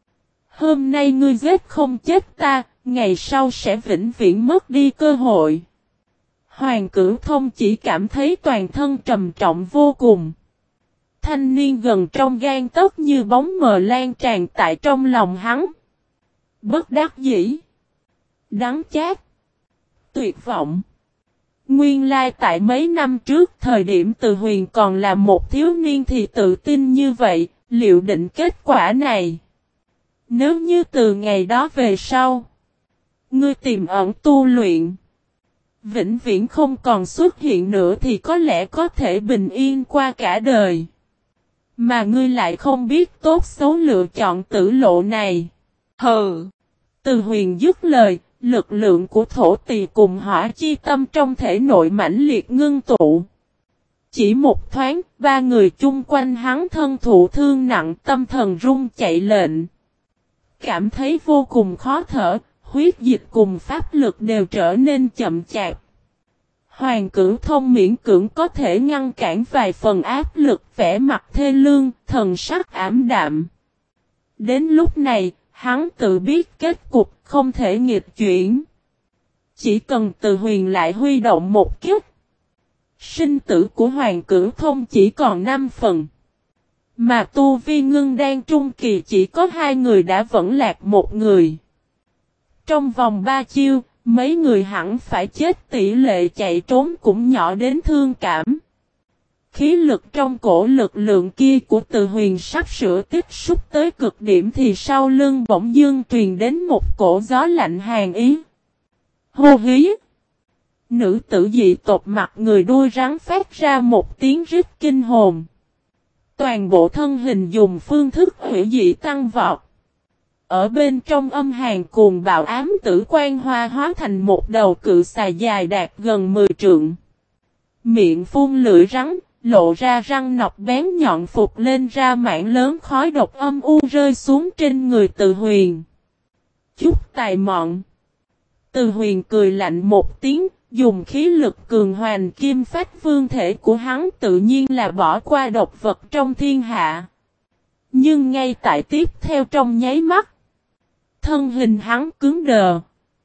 Hôm nay ngươi giết không chết ta, ngày sau sẽ vĩnh viễn mất đi cơ hội. Hoàng Cửu Thông chỉ cảm thấy toàn thân trầm trọng vô cùng. Thanh niên gần trong gan tấc như bóng mờ lan tràn tại trong lòng hắn. Bất đắc dĩ. Đắng chát. Tuyệt vọng. Nguyên lai tại mấy năm trước thời điểm Từ Huyền còn là một thiếu niên thì tự tin như vậy, liệu định kết quả này. Nếu như từ ngày đó về sau, ngươi tìm ẩn tu luyện, vĩnh viễn không còn xuất hiện nữa thì có lẽ có thể bình yên qua cả đời. Mà ngươi lại không biết tốt xấu lựa chọn tử lộ này. Hừ. Từ Huyền dứt lời, lực lượng của thổ tỳ cùng hỏa chi tâm trong thể nội mãnh liệt ngưng tụ. Chỉ một thoáng, ba người chung quanh hắn thân thụ thương nặng, tâm thần run chạy lệnh. Cảm thấy vô cùng khó thở, huyết dịch cùng pháp lực đều trở nên chậm chạp. Hoàng Cửu Thông miễn cưỡng có thể ngăn cản vài phần áp lực, vẻ mặt thê lương, thần sắc ảm đạm. Đến lúc này, hắn tự biết kết cục không thể nghịch chuyển. Chỉ cần Từ Huyền lại huy động một kiếp, sinh tử của Hoàng Cửu Thông chỉ còn năm phần. Mà tu vi ngưng đan trung kỳ chỉ có hai người đã vẫn lạc một người. Trong vòng ba chiêu, Mấy người hẳn phải chết, tỷ lệ chạy trốn cũng nhỏ đến thương cảm. Khí lực trong cổ lực lượng kia của Từ Huyền sắp sửa tích xúc tới cực điểm thì sau lưng bỗng dưng truyền đến một cổ gió lạnh hàn ý. Hô hí! Nữ tử dị tộc mặt người đuôi rắn phát ra một tiếng rít kinh hồn. Toàn bộ thân hình dùng phương thức hủy dị tăng vọt. Ở bên trong âm hàn cuồng bạo ám tử quan hoa hóa thành một đầu cự xà dài đạt gần mười trượng. Miệng phun lưỡi rắn, lộ ra răng nọc bén nhọn phục lên ra mảng lớn khói độc âm u rơi xuống trên người Từ Huyền. Chút tài mọn. Từ Huyền cười lạnh một tiếng, dùng khí lực cường hoành kim phách vương thể của hắn tự nhiên là bỏ qua độc vật trong thiên hạ. Nhưng ngay tại tiếp theo trong nháy mắt, thân hình hắn cứng đờ.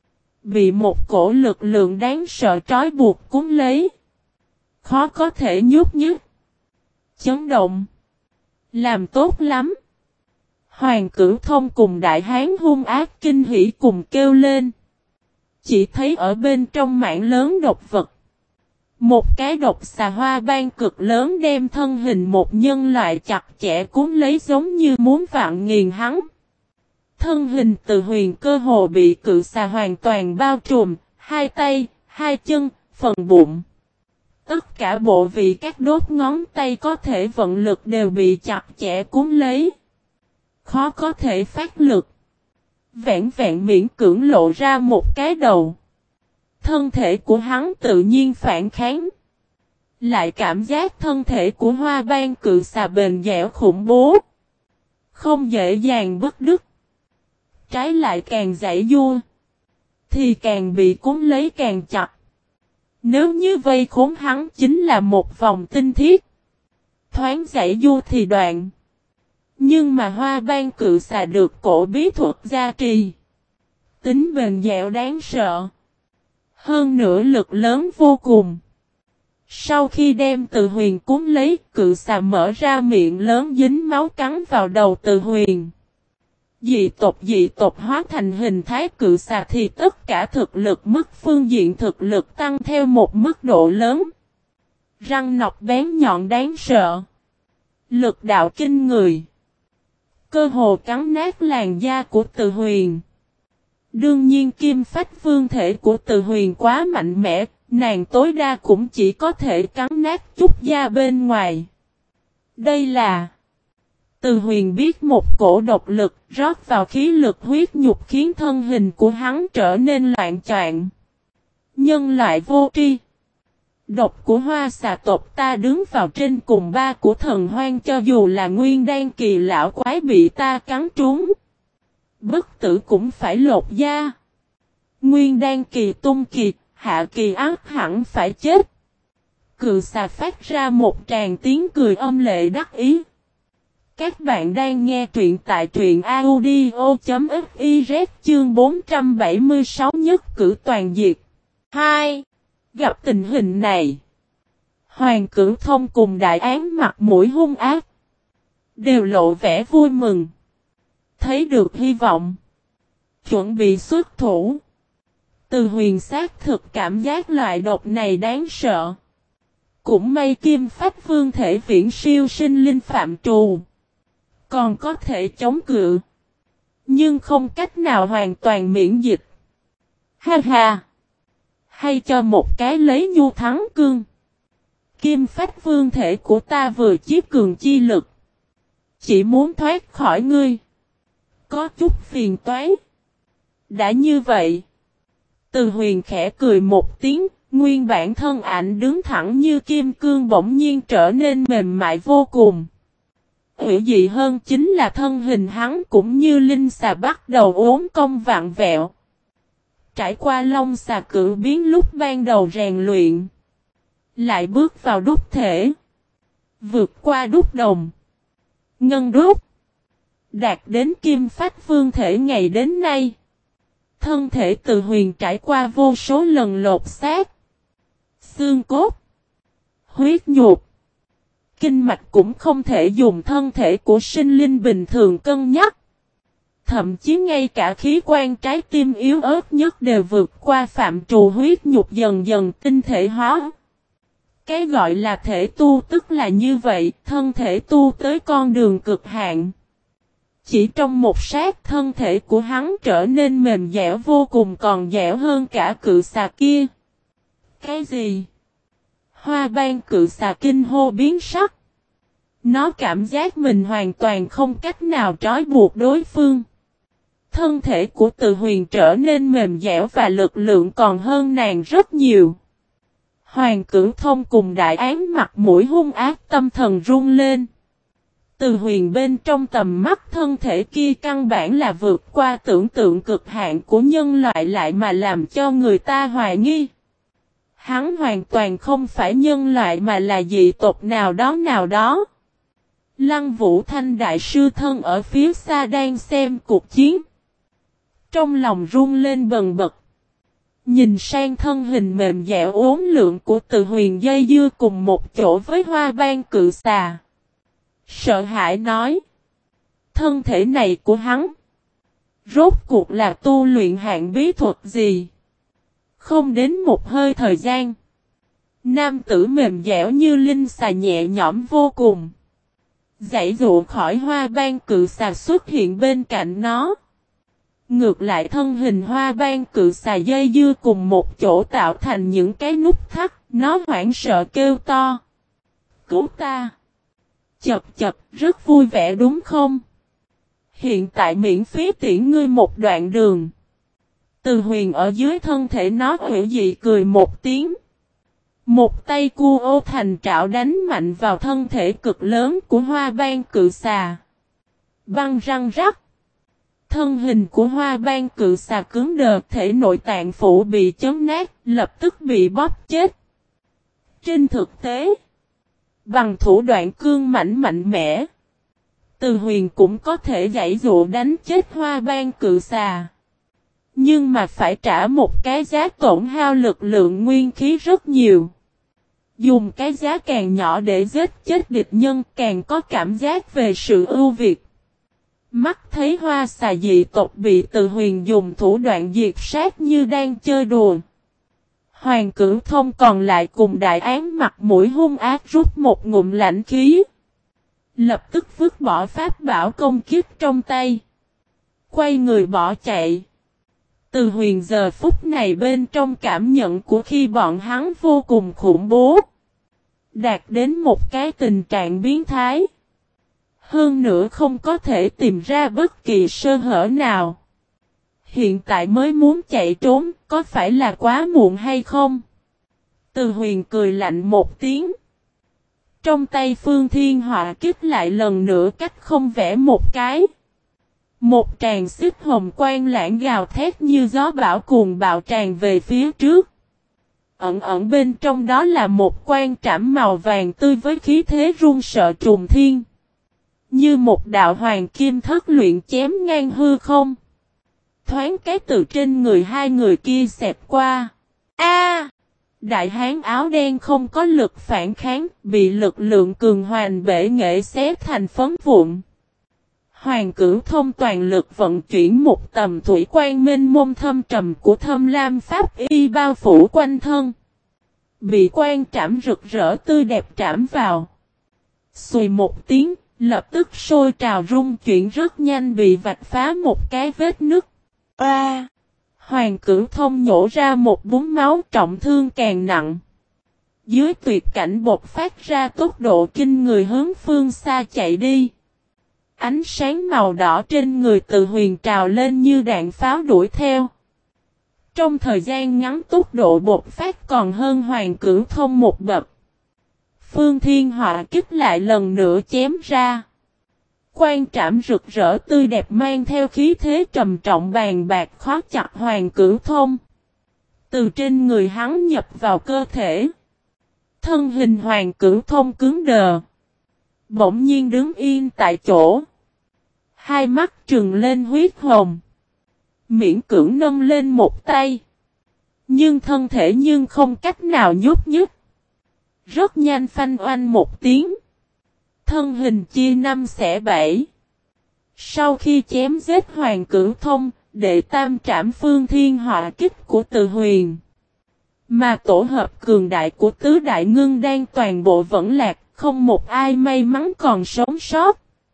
Bị một cổ lực lượng đáng sợ trói buộc cuốn lấy. Khó có thể nhúc nhích. Chấn động. Làm tốt lắm. Hoàng Cửu Thông cùng Đại Hán hung ác kinh hỉ cùng kêu lên. Chỉ thấy ở bên trong mảng lớn độc vật. Một cái độc xà hoa ban cực lớn đem thân hình một nhân loại chặt chẽ cuốn lấy giống như muốn vạn nghiền hắn. Thân hình Từ Huyền cơ hồ bị cự xà hoàn toàn bao trùm, hai tay, hai chân, phần bụng. Tất cả bộ vị các đốt ngón tay có thể vận lực đều bị chặt chẽ cuốn lấy. Khó có thể phát lực. Vẹn vẹn miễn cưỡng lộ ra một cái đầu. Thân thể của hắn tự nhiên phản kháng. Lại cảm giác thân thể của hoa ban cự xà bền dẻo khủng bố. Không dễ dàng bứt đứt. Trái lại càng giãy giụa, thì càng bị cuốn lấy càng chặt. Nếu như vây khốn hắn chính là một vòng tinh thiết. Thoáng giãy giụa thì đoạn. Nhưng mà hoa ban cự xà được cổ bí thuật gia trì. Tính bền dẻo đáng sợ. Hơn nữa lực lớn vô cùng. Sau khi đem Từ Huyền cuốn lấy, cự xà mở ra miệng lớn dính máu cắn vào đầu Từ Huyền. Dị tộc dị tộc hóa thành hình thái cự xà thì tất cả thực lực mức phương diện thực lực tăng theo một mức độ lớn. Răng nọc bén nhọn đáng sợ. Lực đạo kinh người. Cơ hồ cắn nát làn da của Từ Huyền. Đương nhiên kim phách vương thể của Từ Huyền quá mạnh mẽ, nàng tối đa cũng chỉ có thể cắn nát chút da bên ngoài. Đây là... Từ Huyền biết một cổ độc lực rót vào khí lực huyết nhục khiến thân hình của hắn trở nên loạn choạng. Nhân loại vô tri. Độc của hoa xà tộc ta đứng vào trên cùng ba của thần hoang cho dù là nguyên đan kỳ lão quái bị ta cắn trúng. Bất tử cũng phải lột da. Nguyên đan kỳ tung kỳ, hạ kỳ ác hẳn phải chết. Cự xà phát ra một tràng tiếng cười âm lệ đắc ý. Các bạn đang nghe truyện tại truyện audio.fiz chương bốn trăm bảy mươi sáu nhất cử toàn diệt. hai. Gặp tình hình này, Hoàng Cửu Thông cùng Đại Án mặt mũi hung ác, đều lộ vẻ vui mừng. Thấy được hy vọng, chuẩn bị xuất thủ. Từ Huyền xác thực cảm giác loại độc này đáng sợ. Cũng may kim phách vương thể viễn siêu sinh linh phạm trù. Còn có thể chống cự. Nhưng không cách nào hoàn toàn miễn dịch. Ha ha! Hay cho một cái lấy nhu thắng cương. Kim phách vương thể của ta vừa chiếc cường chi lực. Chỉ muốn thoát khỏi ngươi. Có chút phiền toái. Đã như vậy. Từ Huyền khẽ cười một tiếng. Nguyên bản thân ảnh đứng thẳng như kim cương bỗng nhiên trở nên mềm mại vô cùng. Hữu dị hơn chính là thân hình hắn cũng như linh xà bắt đầu uốn cong vặn vẹo. Trải qua long xà cử biến lúc ban đầu rèn luyện. Lại bước vào đúc thể. Vượt qua đúc đồng. Ngân đúc. Đạt đến kim phách vương thể ngày đến nay. Thân thể Từ Huyền trải qua vô số lần lột xác. Xương cốt. Huyết nhục. Kinh mạch cũng không thể dùng thân thể của sinh linh bình thường cân nhắc. thậm chí ngay cả khí quan trái tim yếu ớt nhất đều vượt qua phạm trù huyết nhục dần dần tinh thể hóa. Cái gọi là thể tu tức là như vậy, thân thể tu tới con đường cực hạn. Chỉ trong một sát thân thể của hắn trở nên mềm dẻo vô cùng, còn dẻo hơn cả cự xà kia. Cái gì? Hoa ban cự xà kinh hô biến sắc. Nó cảm giác mình hoàn toàn không cách nào trói buộc đối phương. Thân thể của Từ Huyền trở nên mềm dẻo và lực lượng còn hơn nàng rất nhiều. Hoàng Cửu Thông cùng Đại Án mặt mũi hung ác, tâm thần run lên. Từ Huyền bên trong tầm mắt thân thể kia căn bản là vượt qua tưởng tượng cực hạn của nhân loại lại mà làm cho người ta hoài nghi. Hắn hoàn toàn không phải nhân loại mà là dị tộc nào đó nào đó. Lăng Vũ Thanh đại sư thân ở phía xa đang xem cuộc chiến. Trong lòng run lên bần bật. Nhìn sang thân hình mềm dẻo uốn lượn của Từ Huyền dây dưa cùng một chỗ với hoa ban cự xà. Sợ hãi nói. Thân thể này của hắn. Rốt cuộc là tu luyện hạng bí thuật gì? Không đến một hơi thời gian. Nam tử mềm dẻo như linh xà nhẹ nhõm vô cùng. Giãy dụ khỏi hoa ban cự xà xuất hiện bên cạnh nó. Ngược lại thân hình hoa ban cự xà dây dưa cùng một chỗ tạo thành những cái nút thắt, nó hoảng sợ kêu to. Cứu ta! Chập chập, rất vui vẻ đúng không? Hiện tại miễn phí tiễn ngươi một đoạn đường. Từ Huyền ở dưới thân thể nó hữu dị cười một tiếng. Một tay cu ô thành trảo đánh mạnh vào thân thể cực lớn của hoa ban cự xà. Băng răng rắc. Thân hình của hoa ban cự xà cứng đờ, thể nội tạng phủ bị chấn nát, lập tức bị bóp chết. Trên thực tế, bằng thủ đoạn cương mãnh mạnh mẽ, Từ Huyền cũng có thể giãy dụ đánh chết hoa ban cự xà. Nhưng mà phải trả một cái giá tổn hao lực lượng nguyên khí rất nhiều. Dùng cái giá càng nhỏ để giết chết địch nhân càng có cảm giác về sự ưu việt. Mắt thấy hoa xà dị tộc bị Từ Huyền dùng thủ đoạn diệt sát như đang chơi đùa. Hoàng Cửu Thông còn lại cùng Đại Án mặt mũi hung ác rút một ngụm lãnh khí. Lập tức vứt bỏ pháp bảo công kích trong tay. Quay người bỏ chạy. Từ Huyền giờ phút này bên trong cảm nhận của khi bọn hắn vô cùng khủng bố. Đạt đến một cái tình trạng biến thái. Hơn nữa không có thể tìm ra bất kỳ sơ hở nào. Hiện tại mới muốn chạy trốn, có phải là quá muộn hay không? Từ Huyền cười lạnh một tiếng. Trong tay Phương Thiên Họa kích lại lần nữa cách không vẽ một cái. Một tràng xích hồng quang lãng gào thét như gió bão cuồng bạo tràn về phía trước. Ẩn ẩn bên trong đó là một quang trảm màu vàng tươi với khí thế run sợ trùng thiên. Như một đạo hoàng kim thất luyện chém ngang hư không. Thoáng cái từ trên người hai người kia xẹp qua. A! Đại hán áo đen không có lực phản kháng, bị lực lượng cường hoành bể nghệ xé thành phấn vụn. Hoàng Cửu Thông toàn lực vận chuyển một tầm thủy quan minh mông thâm trầm của Thâm Lam Pháp y bao phủ quanh thân. Bị quan trảm rực rỡ tươi đẹp trảm vào. Xùi một tiếng, lập tức sôi trào rung chuyển rất nhanh bị vạch phá một cái vết nứt. A! Hoàng Cửu Thông nhổ ra một búng máu, trọng thương càng nặng. Dưới tuyệt cảnh bộc phát ra tốc độ kinh người hướng phương xa chạy đi. Ánh sáng màu đỏ trên người Từ Huyền trào lên như đạn pháo đuổi theo. Trong thời gian ngắn tốc độ bộc phát còn hơn Hoàng Cửu Thông một bậc. Phương Thiên Họa kích lại lần nữa chém ra. Quan trảm rực rỡ tươi đẹp mang theo khí thế trầm trọng bàn bạc khóa chặt Hoàng Cửu Thông. Từ trên người hắn nhập vào cơ thể. Thân hình Hoàng Cửu Thông cứng đờ. Bỗng nhiên đứng yên tại chỗ. Hai mắt trừng lên huyết hồng. Miễn cưỡng nâng lên một tay. Nhưng thân thể nhưng không cách nào nhúc nhích. Rất nhanh phanh oanh một tiếng. Thân hình chia năm xẻ bảy. Sau khi chém giết Hoàng Cửu Thông, đệ tam trảm phương thiên họa kích của Từ Huyền, mà tổ hợp cường đại của tứ đại ngưng đang toàn bộ vẫn lạc, không một ai may mắn còn sống sót.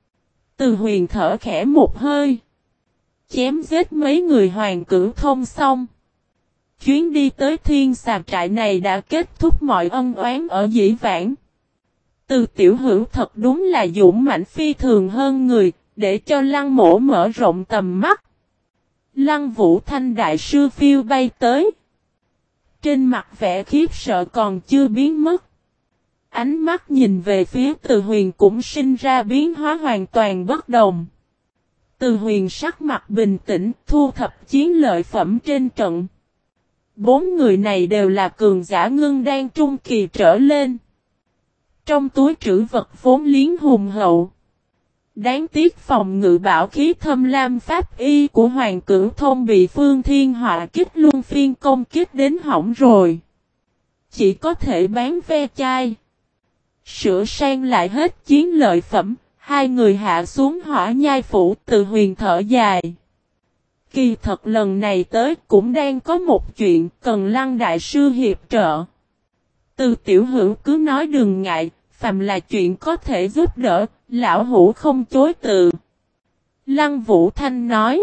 Từ Huyền thở khẽ một hơi, chém giết mấy người Hoàng Cửu Thông xong. Chuyến đi tới Thiên Xà Trại này đã kết thúc mọi ân oán ở dĩ vãng. Từ Tiểu Hữu thật đúng là dũng mãnh phi thường hơn người, để cho Lăng Mỗ mở rộng tầm mắt. Lăng Vũ Thanh đại sư phiêu bay tới. Trên mặt vẻ khiếp sợ còn chưa biến mất. Ánh mắt nhìn về phía Từ Huyền cũng sinh ra biến hóa hoàn toàn bất đồng. Từ Huyền sắc mặt bình tĩnh, thu thập chiến lợi phẩm trên trận. Bốn người này đều là cường giả ngưng đan trung kỳ trở lên. Trong túi trữ vật vốn liếng hùng hậu. Đáng tiếc phòng ngự bảo khí thâm lam pháp y của Hoàng Cửu Thông bị Phương Thiên Họa kích luân phiên công kích đến hỏng rồi. Chỉ có thể bán ve chai. Sửa sang lại hết chiến lợi phẩm, hai người hạ xuống hỏa nhai phủ. Từ Huyền thở dài. Kỳ thật lần này tới cũng đang có một chuyện cần Lăng đại sư hiệp trợ. Từ Tiểu Hữu cứ nói đừng ngại, phàm là chuyện có thể giúp đỡ, lão hữu không chối từ. Lăng Vũ Thanh nói.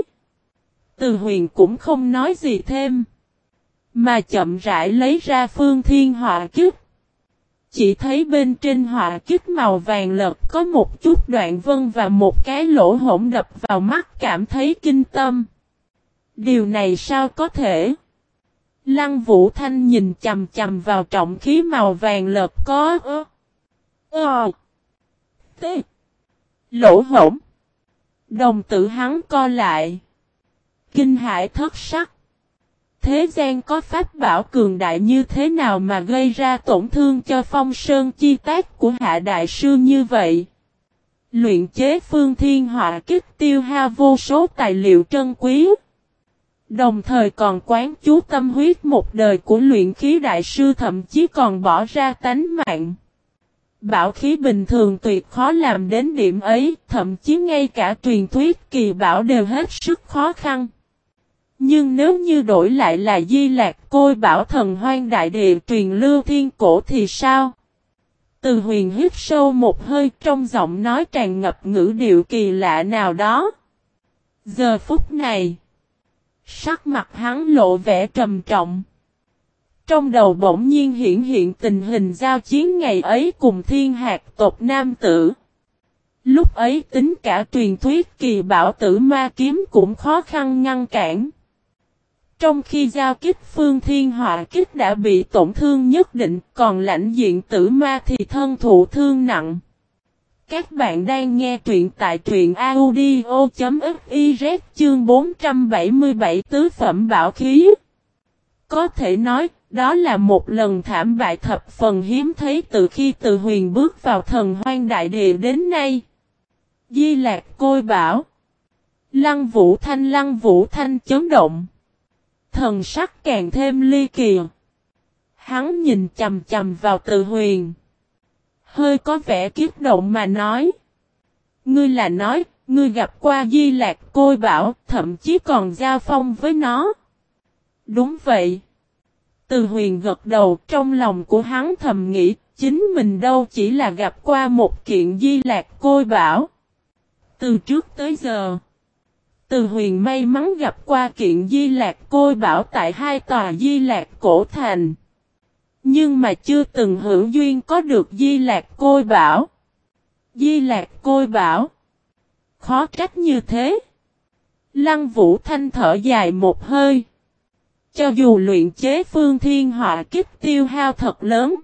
Từ Huyền cũng không nói gì thêm, mà chậm rãi lấy ra phương thiên họa kích. Chỉ thấy bên trên họa kích màu vàng lật có một chút đoạn vân và một cái lỗ hổng đập vào mắt, cảm thấy kinh tâm. Điều này sao có thể? Lăng Vũ Thanh nhìn chầm chầm vào trọng khí màu vàng lật có ơ, ơ, t, lỗ hổng. Đồng tử hắn co lại. Kinh hãi thất sắc. Thế gian có pháp bảo cường đại như thế nào mà gây ra tổn thương cho phong sơn chi tác của Hạ đại sư như vậy? Luyện chế phương thiên họa kích tiêu hao vô số tài liệu trân quý. Đồng thời còn quán chú tâm huyết một đời của luyện khí đại sư, thậm chí còn bỏ ra tánh mạng. Bảo khí bình thường tuyệt khó làm đến điểm ấy, thậm chí ngay cả truyền thuyết kỳ bảo đều hết sức khó khăn. Nhưng nếu như đổi lại là Di Lạc Côi Bảo thần hoang đại địa truyền lưu thiên cổ thì sao? Từ Huyền hít sâu một hơi, trong giọng nói tràn ngập ngữ điệu kỳ lạ nào đó. Giờ phút này, sắc mặt hắn lộ vẻ trầm trọng. Trong đầu bỗng nhiên hiện hiện tình hình giao chiến ngày ấy cùng Thiên Hạt tộc nam tử. Lúc ấy tính cả truyền thuyết kỳ bảo tử ma kiếm cũng khó khăn ngăn cản. Trong khi giao kích phương thiên họa kích đã bị tổn thương nhất định, còn lãnh diện tử ma thì thân thụ thương nặng. Các bạn đang nghe truyện tại truyện audio chấm fiz chương bốn trăm bảy mươi bảy tứ phẩm bảo khí. Có thể nói, đó là một lần thảm bại thập phần hiếm thấy từ khi Từ Huyền bước vào thần hoang đại địa đến nay. Di Lạc Côi Bảo. Lăng Vũ Thanh Lăng Vũ Thanh chấn động. Thần sắc càng thêm ly kỳ. Hắn nhìn chầm chầm vào Từ Huyền, hơi có vẻ kích động mà nói. Ngươi là nói, ngươi gặp qua Di Lạc Côi Bảo, thậm chí còn giao phong với nó. Đúng vậy. Từ Huyền gật đầu, trong lòng của hắn thầm nghĩ, chính mình đâu chỉ là gặp qua một kiện Di Lạc Côi Bảo. Từ trước tới giờ, Từ Huyền may mắn gặp qua kiện Di Lạc Côi Bảo tại hai tòa Di Lạc cổ thành. Nhưng mà chưa từng hữu duyên có được Di Lạc Côi Bảo. Di Lạc Côi Bảo. Khó trách như thế. Lăng Vũ Thanh thở dài một hơi. Cho dù luyện chế phương thiên họa kích tiêu hao thật lớn,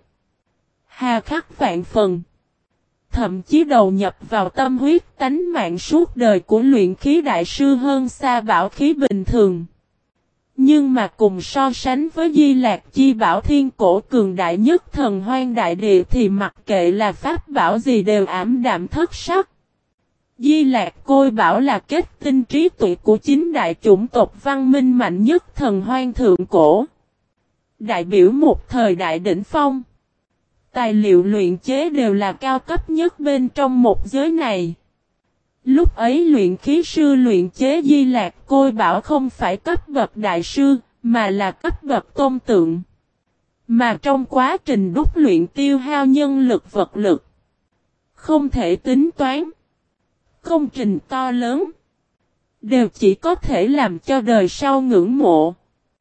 hà khắc vạn phần, thậm chí đầu nhập vào tâm huyết tánh mạng suốt đời của luyện khí đại sư hơn xa bảo khí bình thường. Nhưng mà cùng so sánh với Di Lạc chi bảo thiên cổ cường đại nhất thần hoang đại địa thì mặc kệ là pháp bảo gì đều ảm đạm thất sắc. Di Lạc Côi Bảo là kết tinh trí tuệ của chính đại chủng tộc văn minh mạnh nhất thần hoang thượng cổ. Đại biểu một thời đại đỉnh phong. Tài liệu luyện chế đều là cao cấp nhất bên trong một giới này. Lúc ấy luyện khí sư luyện chế Di Lạc Côi Bảo không phải cấp bậc đại sư, mà là cấp bậc tôn tượng. Mà trong quá trình đúc luyện tiêu hao nhân lực vật lực, không thể tính toán. Công trình to lớn, đều chỉ có thể làm cho đời sau ngưỡng mộ.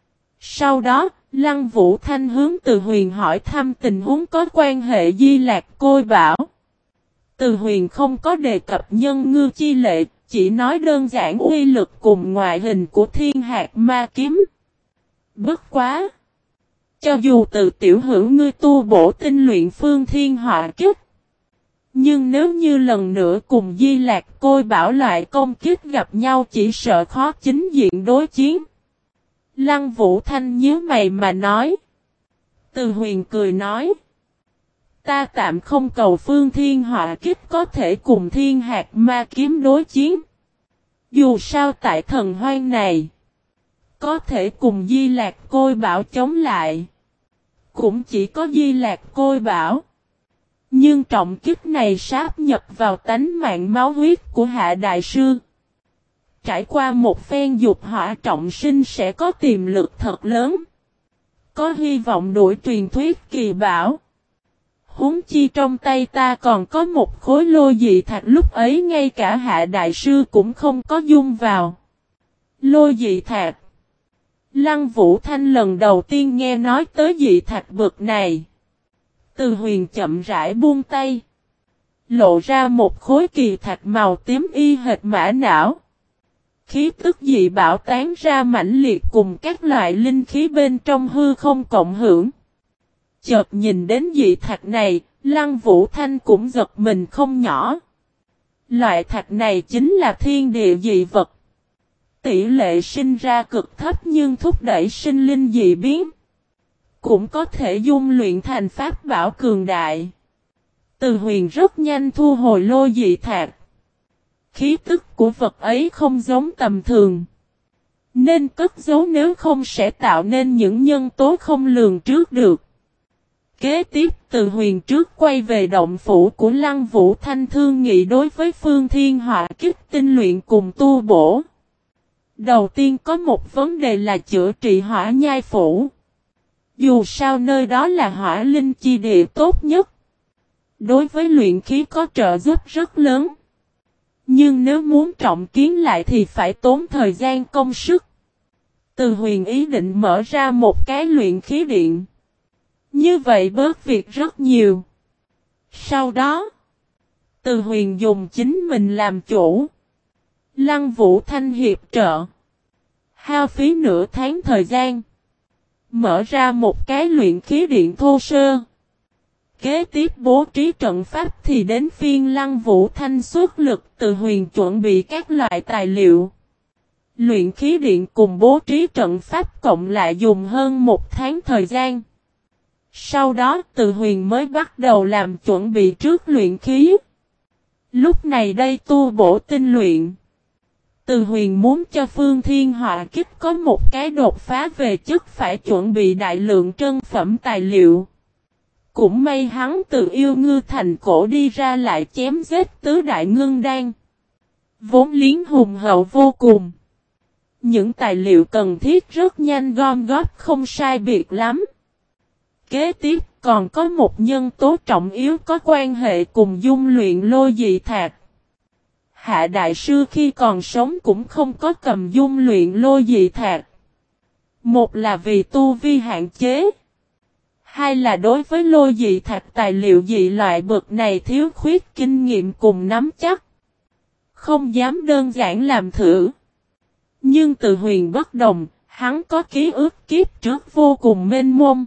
Sau đó, Lăng Vũ Thanh hướng Từ Huyền hỏi thăm tình huống có quan hệ Di Lạc Côi Bảo. Từ Huyền không có đề cập nhân ngư chi lệ, chỉ nói đơn giản uy lực cùng ngoại hình của thiên hạt ma kiếm. Bất quá! Cho dù từ tiểu hữu ngươi tu bổ tinh luyện phương thiên họa kích, nhưng nếu như lần nữa cùng Di Lạc Côi Bảo loại công kích gặp nhau chỉ sợ khó chính diện đối chiến. Lăng Vũ Thanh nhíu mày mà nói. Từ Huyền cười nói. Ta tạm không cầu phương thiên họa kích có thể cùng thiên hạt ma kiếm đối chiến. Dù sao tại thần hoang này, có thể cùng Di Lạc Côi Bảo chống lại, cũng chỉ có Di Lạc Côi Bảo. Nhưng trọng kích này sáp nhập vào tánh mạng máu huyết của Hạ Đại Sư. Trải qua một phen dục hỏa trọng sinh sẽ có tiềm lực thật lớn. Có hy vọng đuổi truyền thuyết kỳ bảo. Huống chi trong tay ta còn có một khối lô dị thạch, lúc ấy ngay cả Hạ Đại Sư cũng không có dung vào. Lô dị thạch. Lăng Vũ Thanh lần đầu tiên nghe nói tới dị thạch bực này. Từ Huyền chậm rãi buông tay. Lộ ra một khối kỳ thạch màu tím y hệt mã não. Khí tức dị bảo tán ra mãnh liệt cùng các loại linh khí bên trong hư không cộng hưởng. Chợt nhìn đến dị thạch này, Lăng Vũ Thanh cũng giật mình không nhỏ. Loại thạch này chính là thiên địa dị vật. Tỷ lệ sinh ra cực thấp nhưng thúc đẩy sinh linh dị biến. Cũng có thể dung luyện thành pháp bảo cường đại. Từ Huyền rất nhanh thu hồi lô dị thạch. Khí tức của vật ấy không giống tầm thường. Nên cất giấu, nếu không sẽ tạo nên những nhân tố không lường trước được. Kế tiếp Từ Huyền trước quay về động phủ của Lăng Vũ Thanh thương nghị đối với phương thiên họa kích tinh luyện cùng tu bổ. Đầu tiên có một vấn đề là chữa trị hỏa nhai phủ. Dù sao nơi đó là hỏa linh chi địa tốt nhất. Đối với luyện khí có trợ giúp rất lớn. Nhưng nếu muốn trọng kiến lại thì phải tốn thời gian công sức. Từ Huyền ý định mở ra một cái luyện khí điện. Như vậy bớt việc rất nhiều. Sau đó, Từ Huyền dùng chính mình làm chủ. Lăng Vũ Thanh hiệp trợ. Hao phí nửa tháng thời gian. Mở ra một cái luyện khí điện thô sơ. Kế tiếp bố trí trận pháp thì đến phiên Lăng Vũ Thanh xuất lực. Từ Huyền chuẩn bị các loại tài liệu. Luyện khí điện cùng bố trí trận pháp cộng lại dùng hơn một tháng thời gian. Sau đó Từ Huyền mới bắt đầu làm chuẩn bị trước luyện khí. Lúc này đây tu bổ tinh luyện. Từ Huyền muốn cho phương thiên họa kích có một cái đột phá về chất phải chuẩn bị đại lượng trân phẩm tài liệu. Cũng may hắn từ Yêu Ngư Thành cổ đi ra lại chém giết tứ đại ngưng đan. Vốn liếng hùng hậu vô cùng. Những tài liệu cần thiết rất nhanh gom góp không sai biệt lắm. Kế tiếp còn có một nhân tố trọng yếu có quan hệ cùng dung luyện lô dị thạch. Hạ Đại Sư khi còn sống cũng không có cầm dung luyện lô dị thạch. Một là vì tu vi hạn chế. Hai là đối với lô dị thạch tài liệu dị loại bậc này thiếu khuyết kinh nghiệm cùng nắm chắc. Không dám đơn giản làm thử. Nhưng Từ Huyền bất đồng, hắn có ký ức kiếp trước vô cùng mênh mông.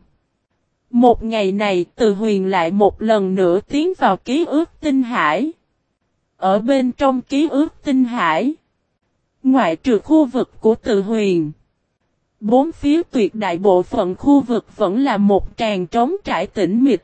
Một ngày này Từ Huyền lại một lần nữa tiến vào ký ức tinh hải. Ở bên trong ký ức tinh hải, ngoại trừ khu vực của Từ Huyền, bốn phía tuyệt đại bộ phận khu vực vẫn là một tràng trống trải tĩnh mịch.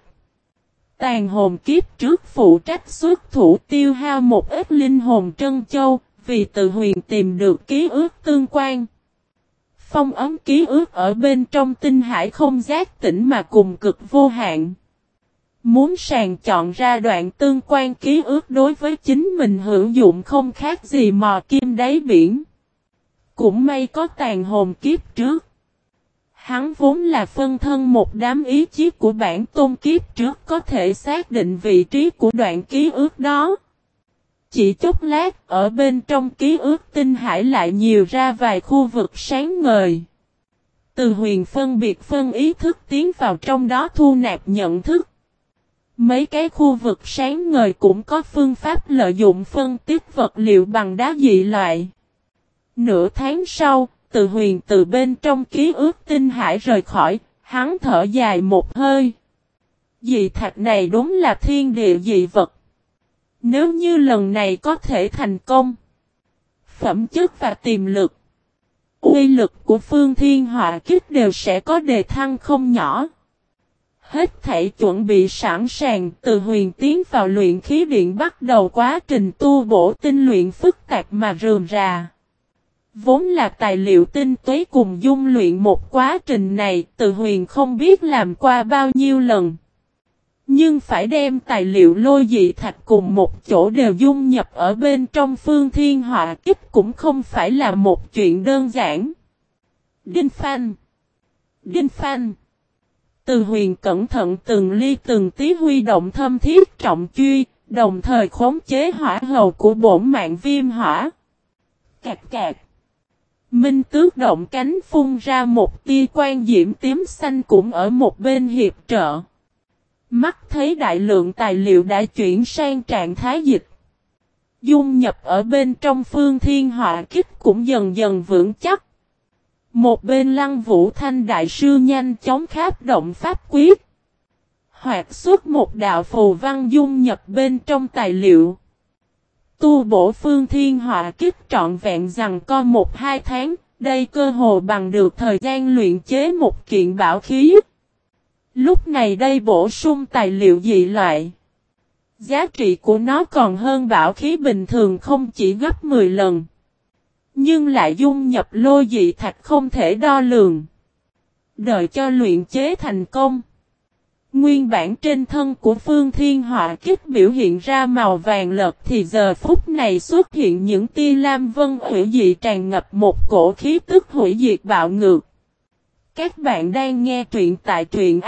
Tàn hồn kiếp trước phụ trách xuất thủ tiêu hao một ít linh hồn trân châu, vì Từ Huyền tìm được ký ức tương quan. Phong ấn ký ức ở bên trong tinh hải không giác tỉnh mà cùng cực vô hạn. Muốn sàng chọn ra đoạn tương quan ký ức đối với chính mình hữu dụng không khác gì mò kim đáy biển. Cũng may có tàn hồn kiếp trước. Hắn vốn là phân thân một đám ý chí của bản tôn kiếp trước có thể xác định vị trí của đoạn ký ức đó. Chỉ chốc lát ở bên trong ký ức tinh hải lại nhiều ra vài khu vực sáng ngời. Từ Huyền phân biệt phân ý thức tiến vào trong đó thu nạp nhận thức. Mấy cái khu vực sáng ngời cũng có phương pháp lợi dụng phân tích vật liệu bằng đá dị loại. Nửa tháng sau, Từ Huyền từ bên trong ký ức tinh hải rời khỏi, hắn thở dài một hơi. Dị thạch này đúng là thiên địa dị vật. Nếu như lần này có thể thành công, phẩm chất và tiềm lực, uy lực của Phương Thiên Họa Kích đều sẽ có đề thăng không nhỏ. Hết thảy chuẩn bị sẵn sàng, Từ Huyền tiến vào luyện khí điện bắt đầu quá trình tu bổ tinh luyện phức tạp mà rườm rà. Vốn là tài liệu tinh túy cùng dung luyện một quá trình này, Từ Huyền không biết làm qua bao nhiêu lần. Nhưng phải đem tài liệu lôi dị thạch cùng một chỗ đều dung nhập ở bên trong Phương Thiên Họa Kích cũng không phải là một chuyện đơn giản. Đinh phanh! Đinh phanh! Từ Huyền cẩn thận từng ly từng tí huy động thâm thiết trọng truy, đồng thời khống chế hỏa hầu của bổn mạng viêm hỏa. Cạc cạc! Minh Tước động cánh phun ra một tia quang diễm tím xanh cũng ở một bên hiệp trợ. Mắt thấy đại lượng tài liệu đã chuyển sang trạng thái dịch. Dung nhập ở bên trong Phương Thiên Họa Kích cũng dần dần vững chắc. Một bên Lăng Vũ Thanh đại sư nhanh chóng kháp động pháp quyết. Hoạt xuất một đạo phù văn dung nhập bên trong tài liệu. Tu bổ Phương Thiên Họa Kích trọn vẹn rằng co một hai tháng, đây cơ hồ bằng được thời gian luyện chế một kiện bảo khí. Lúc này đây bổ sung tài liệu dị loại. Giá trị của nó còn hơn bảo khí bình thường không chỉ gấp mười lần. Nhưng lại dung nhập lôi dị thạch không thể đo lường. Đợi cho luyện chế thành công. Nguyên bản trên thân của Phương Thiên Họa Kích biểu hiện ra màu vàng lợt thì giờ phút này xuất hiện những tia lam vân hủy dị tràn ngập một cổ khí tức hủy diệt bạo ngược. Các bạn đang nghe truyện tại truyện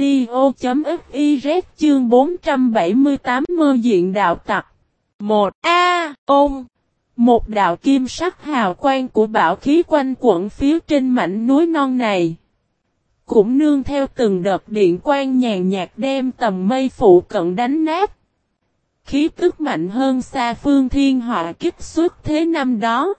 audio.fiz chương bốn trăm bảy mươi tám mơ diện đạo tặc. một A. Ôm. Một đạo kim sắc hào quang của bảo khí quanh quẩn phía trên mảnh núi non này. Cũng nương theo từng đợt điện quang nhàn nhạt đem tầm mây phụ cận đánh nát. Khí tức mạnh hơn xa Phương Thiên Họa Kích xuất thế năm đó.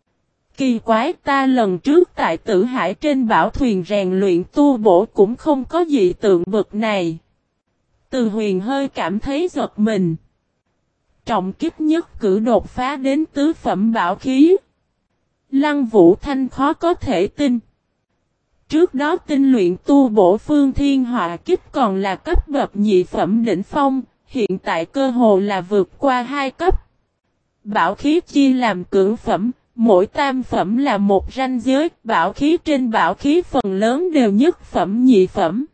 Kỳ quái, ta lần trước tại Tử Hải trên bảo thuyền rèn luyện tu bổ cũng không có dị tượng bực này. Từ Huyền hơi cảm thấy giật mình. Trọng kích nhất cử đột phá đến tứ phẩm bảo khí. Lăng Vũ Thanh khó có thể tin. Trước đó tinh luyện tu bổ Phương Thiên Họa Kích còn là cấp bậc nhị phẩm đỉnh phong, hiện tại cơ hồ là vượt qua hai cấp. Bảo khí chia làm cửu phẩm, mỗi tam phẩm là một ranh giới, bảo khí trên bảo khí phần lớn đều nhất phẩm nhị phẩm.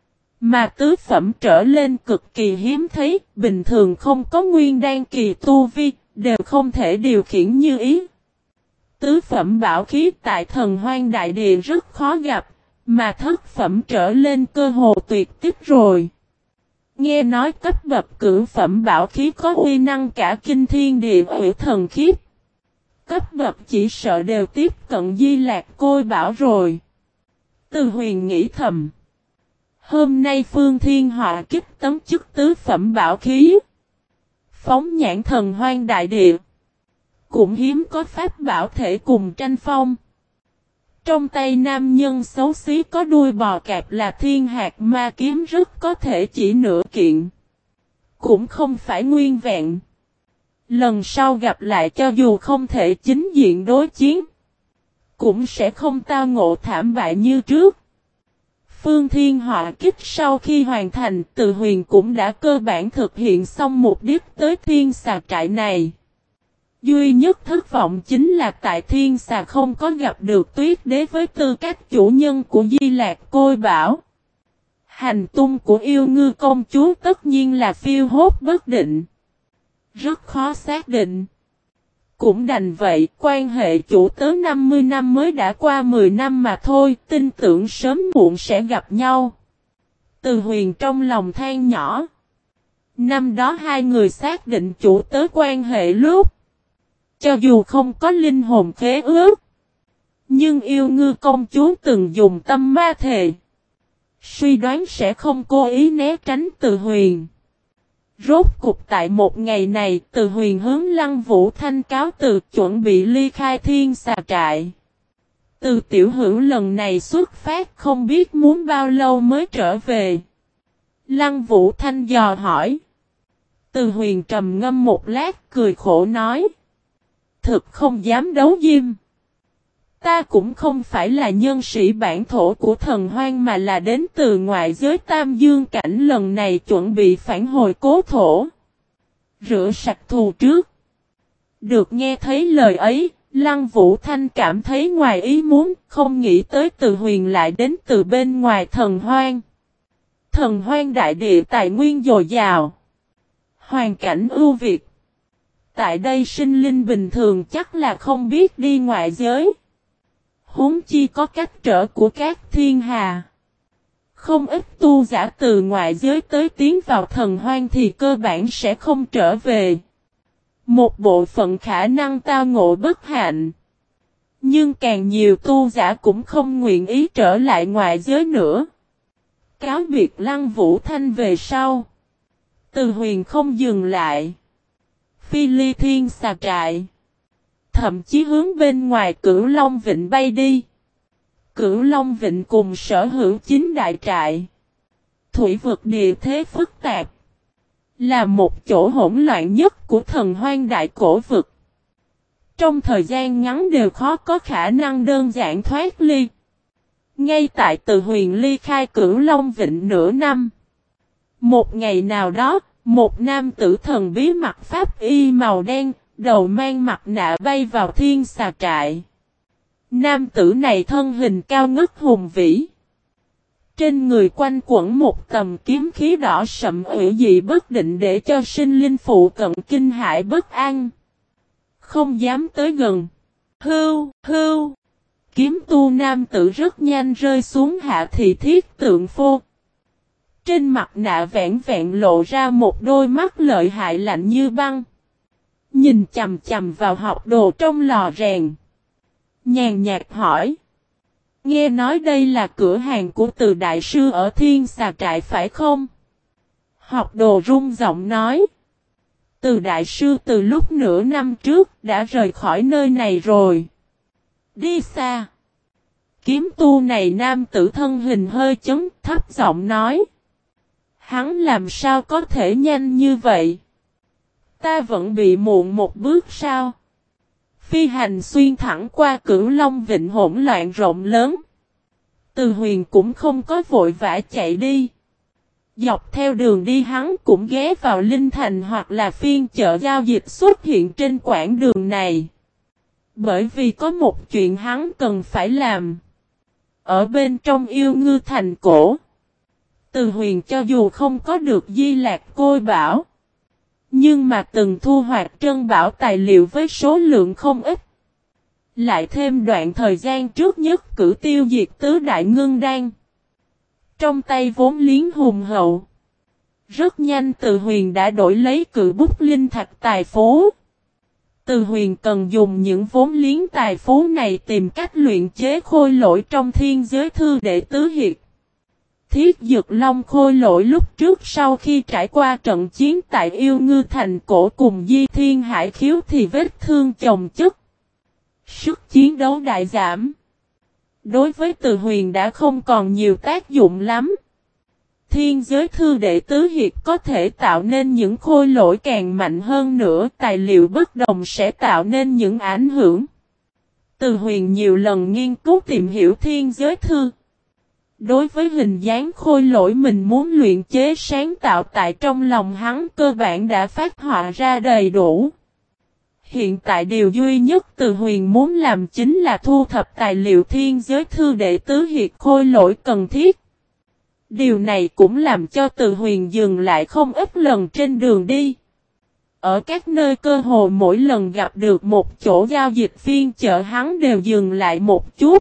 Mà tứ phẩm trở lên cực kỳ hiếm thấy, bình thường không có nguyên đan kỳ tu vi, đều không thể điều khiển như ý. Tứ phẩm bảo khí tại Thần Hoang Đại Địa rất khó gặp, mà thất phẩm trở lên cơ hồ tuyệt tích rồi. Nghe nói cấp bậc cửu phẩm bảo khí có uy năng cả kinh thiên địa ủy thần khiếp. Cấp bậc chỉ sợ đều tiếp cận Di Lạc Côi Bảo rồi. Từ Huyền nghĩ thầm. Hôm nay Phương Thiên Họa Kích tấm chức tứ phẩm bảo khí. Phóng nhãn Thần Hoang Đại Địa. Cũng hiếm có pháp bảo thể cùng tranh phong. Trong tay nam nhân xấu xí có đuôi bò cạp là Thiên Hạt Ma Kiếm rất có thể chỉ nửa kiện. Cũng không phải nguyên vẹn. Lần sau gặp lại cho dù không thể chính diện đối chiến, cũng sẽ không tao ngộ thảm bại như trước. Phương Thiên Họa Kích sau khi hoàn thành, Từ Huyền cũng đã cơ bản thực hiện xong mục đích tới Thiên Xà trại này. Duy nhất thất vọng chính là tại Thiên Xà không có gặp được Tuyết Đế với tư cách chủ nhân của Di Lạc Côi Bảo. Hành tung của yêu ngư công chúa tất nhiên là phiêu hốt bất định. Rất khó xác định. Cũng đành vậy, quan hệ chủ tớ năm mươi năm mới đã qua mười năm mà thôi, tin tưởng sớm muộn sẽ gặp nhau. Từ Huyền trong lòng than nhỏ. Năm đó hai người xác định chủ tớ quan hệ lúc. Cho dù không có linh hồn khế ước. Nhưng yêu ngư công chúa từng dùng tâm ma thề. Suy đoán sẽ không cố ý né tránh Từ Huyền. Rốt cục tại một ngày này, Từ Huyền hướng Lăng Vũ Thanh cáo từ chuẩn bị ly khai Thiên Xà Trại. Từ tiểu hữu lần này xuất phát không biết muốn bao lâu mới trở về. Lăng Vũ Thanh dò hỏi. Từ Huyền trầm ngâm một lát cười khổ nói. Thực không dám đấu diêm. Ta cũng không phải là nhân sĩ bản thổ của thần hoang mà là đến từ ngoại giới Tam Dương Cảnh, lần này chuẩn bị phản hồi cố thổ. Rửa sạch thù trước. Được nghe thấy lời ấy, Lăng Vũ Thanh cảm thấy ngoài ý muốn, không nghĩ tới Từ Huyền lại đến từ bên ngoài thần hoang. Thần hoang đại địa tài nguyên dồi dào. Hoàn cảnh ưu việt. Tại đây sinh linh bình thường chắc là không biết đi ngoại giới. Huống chi có cách trở của các thiên hà. Không ít tu giả từ ngoại giới tới tiến vào thần hoang thì cơ bản sẽ không trở về. Một bộ phận khả năng tao ngộ bất hạnh. Nhưng càng nhiều tu giả cũng không nguyện ý trở lại ngoại giới nữa. Cáo biệt Lăng Vũ Thanh về sau. Từ Huyền không dừng lại. Phi ly Thiên Xà Trại. Thậm chí hướng bên ngoài Cửu Long Vịnh bay đi. Cửu Long Vịnh cùng sở hữu chín đại trại. Thủy vực địa thế phức tạp. Là một chỗ hỗn loạn nhất của thần hoang đại cổ vực. Trong thời gian ngắn đều khó có khả năng đơn giản thoát ly. Ngay tại Từ Huyền ly khai Cửu Long Vịnh nửa năm. Một ngày nào đó, một nam tử thần bí mặc pháp y màu đen, đầu mang mặt nạ bay vào Thiên Xà Trại. Nam tử này thân hình cao ngất hùng vĩ. Trên người quanh quẩn một tầm kiếm khí đỏ sậm ủy dị bất định để cho sinh linh phụ cận kinh hãi bất an. Không dám tới gần. Hưu, hưu. Kiếm tu nam tử rất nhanh rơi xuống hạ thị thiết tượng phô. Trên mặt nạ vẹn vẹn lộ ra một đôi mắt lợi hại lạnh như băng. Nhìn chầm chầm vào học đồ trong lò rèn. Nhàn nhạt hỏi. Nghe nói đây là cửa hàng của Từ Đại Sư ở Thiên Xà Trại phải không? Học đồ run giọng nói. Từ Đại Sư từ lúc nửa năm trước đã rời khỏi nơi này rồi. Đi xa. Kiếm tu này nam tử thân hình hơi chấn thấp giọng nói. Hắn làm sao có thể nhanh như vậy? Ta vẫn bị muộn một bước sao? Phi hành xuyên thẳng qua Cửu Long Vịnh hỗn loạn rộng lớn. Từ Huyền cũng không có vội vã chạy đi. Dọc theo đường đi hắn cũng ghé vào Linh Thành hoặc là phiên chợ giao dịch xuất hiện trên quãng đường này. Bởi vì có một chuyện hắn cần phải làm. Ở bên trong Yêu Ngư Thành cổ. Từ Huyền cho dù không có được Di Lạc Côi Bảo. Nhưng mà từng thu hoạch trân bảo tài liệu với số lượng không ít. Lại thêm đoạn thời gian trước nhất cử tiêu diệt tứ đại ngưng đan. Trong tay vốn liếng hùng hậu. Rất nhanh Từ Huyền đã đổi lấy cự bút linh thạch tài phú. Từ Huyền cần dùng những vốn liếng tài phú này tìm cách luyện chế khôi lỗi trong thiên giới thư để tứ hiệp. Thiết Dực Long khôi lỗi lúc trước sau khi trải qua trận chiến tại Yêu Ngư Thành cổ cùng Di Thiên Hải Khiếu thì vết thương chồng chất. Sức chiến đấu đại giảm. Đối với Từ Huyền đã không còn nhiều tác dụng lắm. Thiên giới thư đệ tứ hiệp có thể tạo nên những khôi lỗi càng mạnh hơn nữa. Tài liệu bất đồng sẽ tạo nên những ảnh hưởng. Từ Huyền nhiều lần nghiên cứu tìm hiểu thiên giới thư. Đối với hình dáng khôi lỗi mình muốn luyện chế sáng tạo tại trong lòng hắn cơ bản đã phát họa ra đầy đủ. Hiện tại điều duy nhất Từ Huyền muốn làm chính là thu thập tài liệu thiên giới thư để tứ hiệp khôi lỗi cần thiết. Điều này cũng làm cho Từ Huyền dừng lại không ít lần trên đường đi. Ở các nơi cơ hồ mỗi lần gặp được một chỗ giao dịch phiên chợ hắn đều dừng lại một chút.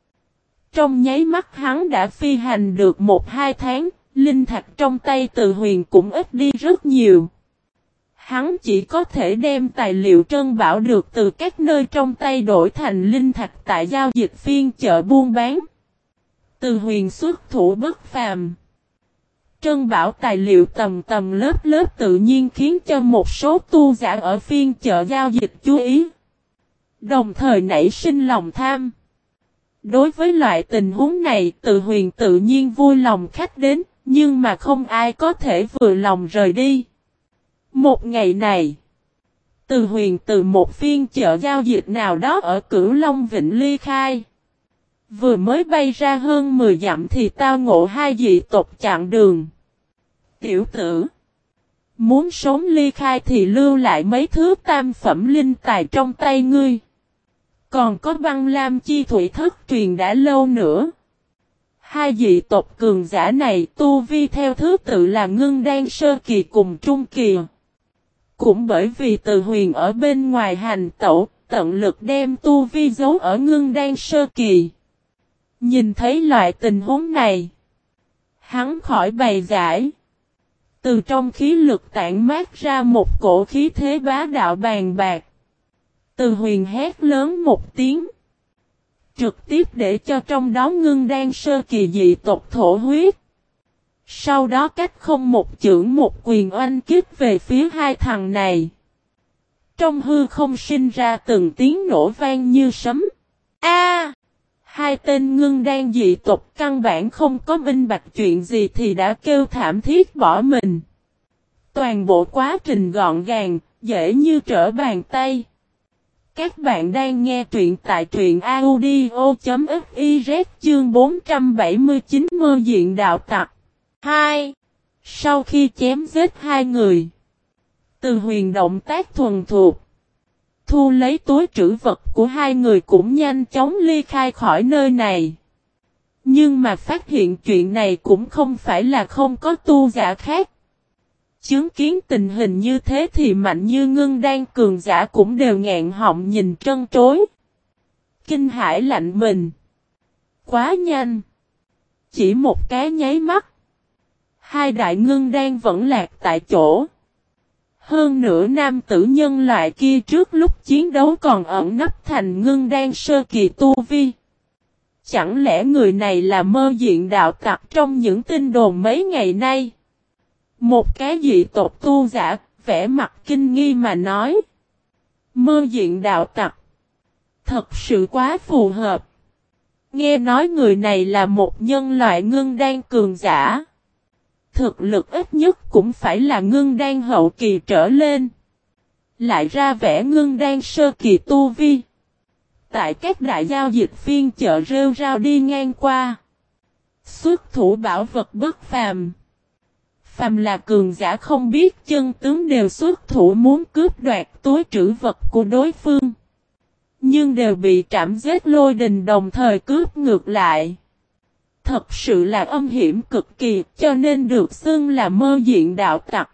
Trong nháy mắt hắn đã phi hành được một hai tháng, linh thạch trong tay Từ Huyền cũng ít đi rất nhiều. Hắn chỉ có thể đem tài liệu trân bảo được từ các nơi trong tay đổi thành linh thạch tại giao dịch phiên chợ buôn bán. Từ Huyền xuất thủ bất phàm. Trân bảo tài liệu tầm tầm lớp lớp tự nhiên khiến cho một số tu giả ở phiên chợ giao dịch chú ý. Đồng thời nảy sinh lòng tham. Đối với loại tình huống này, Từ Huyền tự nhiên vui lòng khách đến, nhưng mà không ai có thể vừa lòng rời đi. Một ngày này, Từ Huyền từ một phiên chợ giao dịch nào đó ở Cửu Long Vịnh ly khai. Vừa mới bay ra hơn mười dặm thì tao ngộ hai dị tộc chặn đường. Tiểu tử, muốn sống ly khai thì lưu lại mấy thứ tam phẩm linh tài trong tay ngươi. Còn có băng lam chi thủy thất truyền đã lâu nữa. Hai dị tộc cường giả này tu vi theo thứ tự là ngưng đan sơ kỳ cùng trung kỳ. Cũng bởi vì Từ Huyền ở bên ngoài hành tẩu, tận lực đem tu vi giấu ở ngưng đan sơ kỳ. Nhìn thấy loại tình huống này, hắn khỏi bày giải. Từ trong khí lực tản mát ra một cổ khí thế bá đạo bàn bạc. Từ Huyền hét lớn một tiếng. Trực tiếp để cho trong đó ngưng đan sơ kỳ dị tộc thổ huyết. Sau đó cách không một chưởng một quyền oanh kích về phía hai thằng này. Trong hư không sinh ra từng tiếng nổ vang như sấm. A! Hai tên ngưng đan dị tộc căn bản không có minh bạch chuyện gì thì đã kêu thảm thiết bỏ mình. Toàn bộ quá trình gọn gàng, dễ như trở bàn tay. Các bạn đang nghe truyện tại truyện audio.fiz chương bốn trăm bảy mươi chín mơ diện đạo tặc. hai. Sau khi chém giết hai người, Từ Huyền động tác thuần thuộc. Thu lấy túi trữ vật của hai người cũng nhanh chóng ly khai khỏi nơi này. Nhưng mà phát hiện chuyện này cũng không phải là không có tu giả khác. Chứng kiến tình hình như thế thì Mạnh Như Ngưng Đan cường giả cũng đều nghẹn họng nhìn trân trối. Kinh hãi lạnh mình. Quá nhanh. Chỉ một cái nháy mắt. Hai đại ngưng đan vẫn lạc tại chỗ. Hơn nữa nam tử nhân loại kia trước lúc chiến đấu còn ẩn nấp thành ngưng đan sơ kỳ tu vi. Chẳng lẽ người này là mơ diện đạo tặc trong những tin đồn mấy ngày nay? Một cái dị tộc tu giả, vẻ mặt kinh nghi mà nói. Mơ diện đạo tặc. Thật sự quá phù hợp. Nghe nói người này là một nhân loại ngưng đan cường giả. Thực lực ít nhất cũng phải là ngưng đan hậu kỳ trở lên. Lại ra vẻ ngưng đan sơ kỳ tu vi. Tại các đại giao dịch phiên chợ rêu rao đi ngang qua. Xuất thủ bảo vật bất phàm. Phàm là cường giả không biết chân tướng đều xuất thủ muốn cướp đoạt túi trữ vật của đối phương. Nhưng đều bị trảm giết lôi đình đồng thời cướp ngược lại. Thật sự là âm hiểm cực kỳ cho nên được xưng là mơ diện đạo tặc.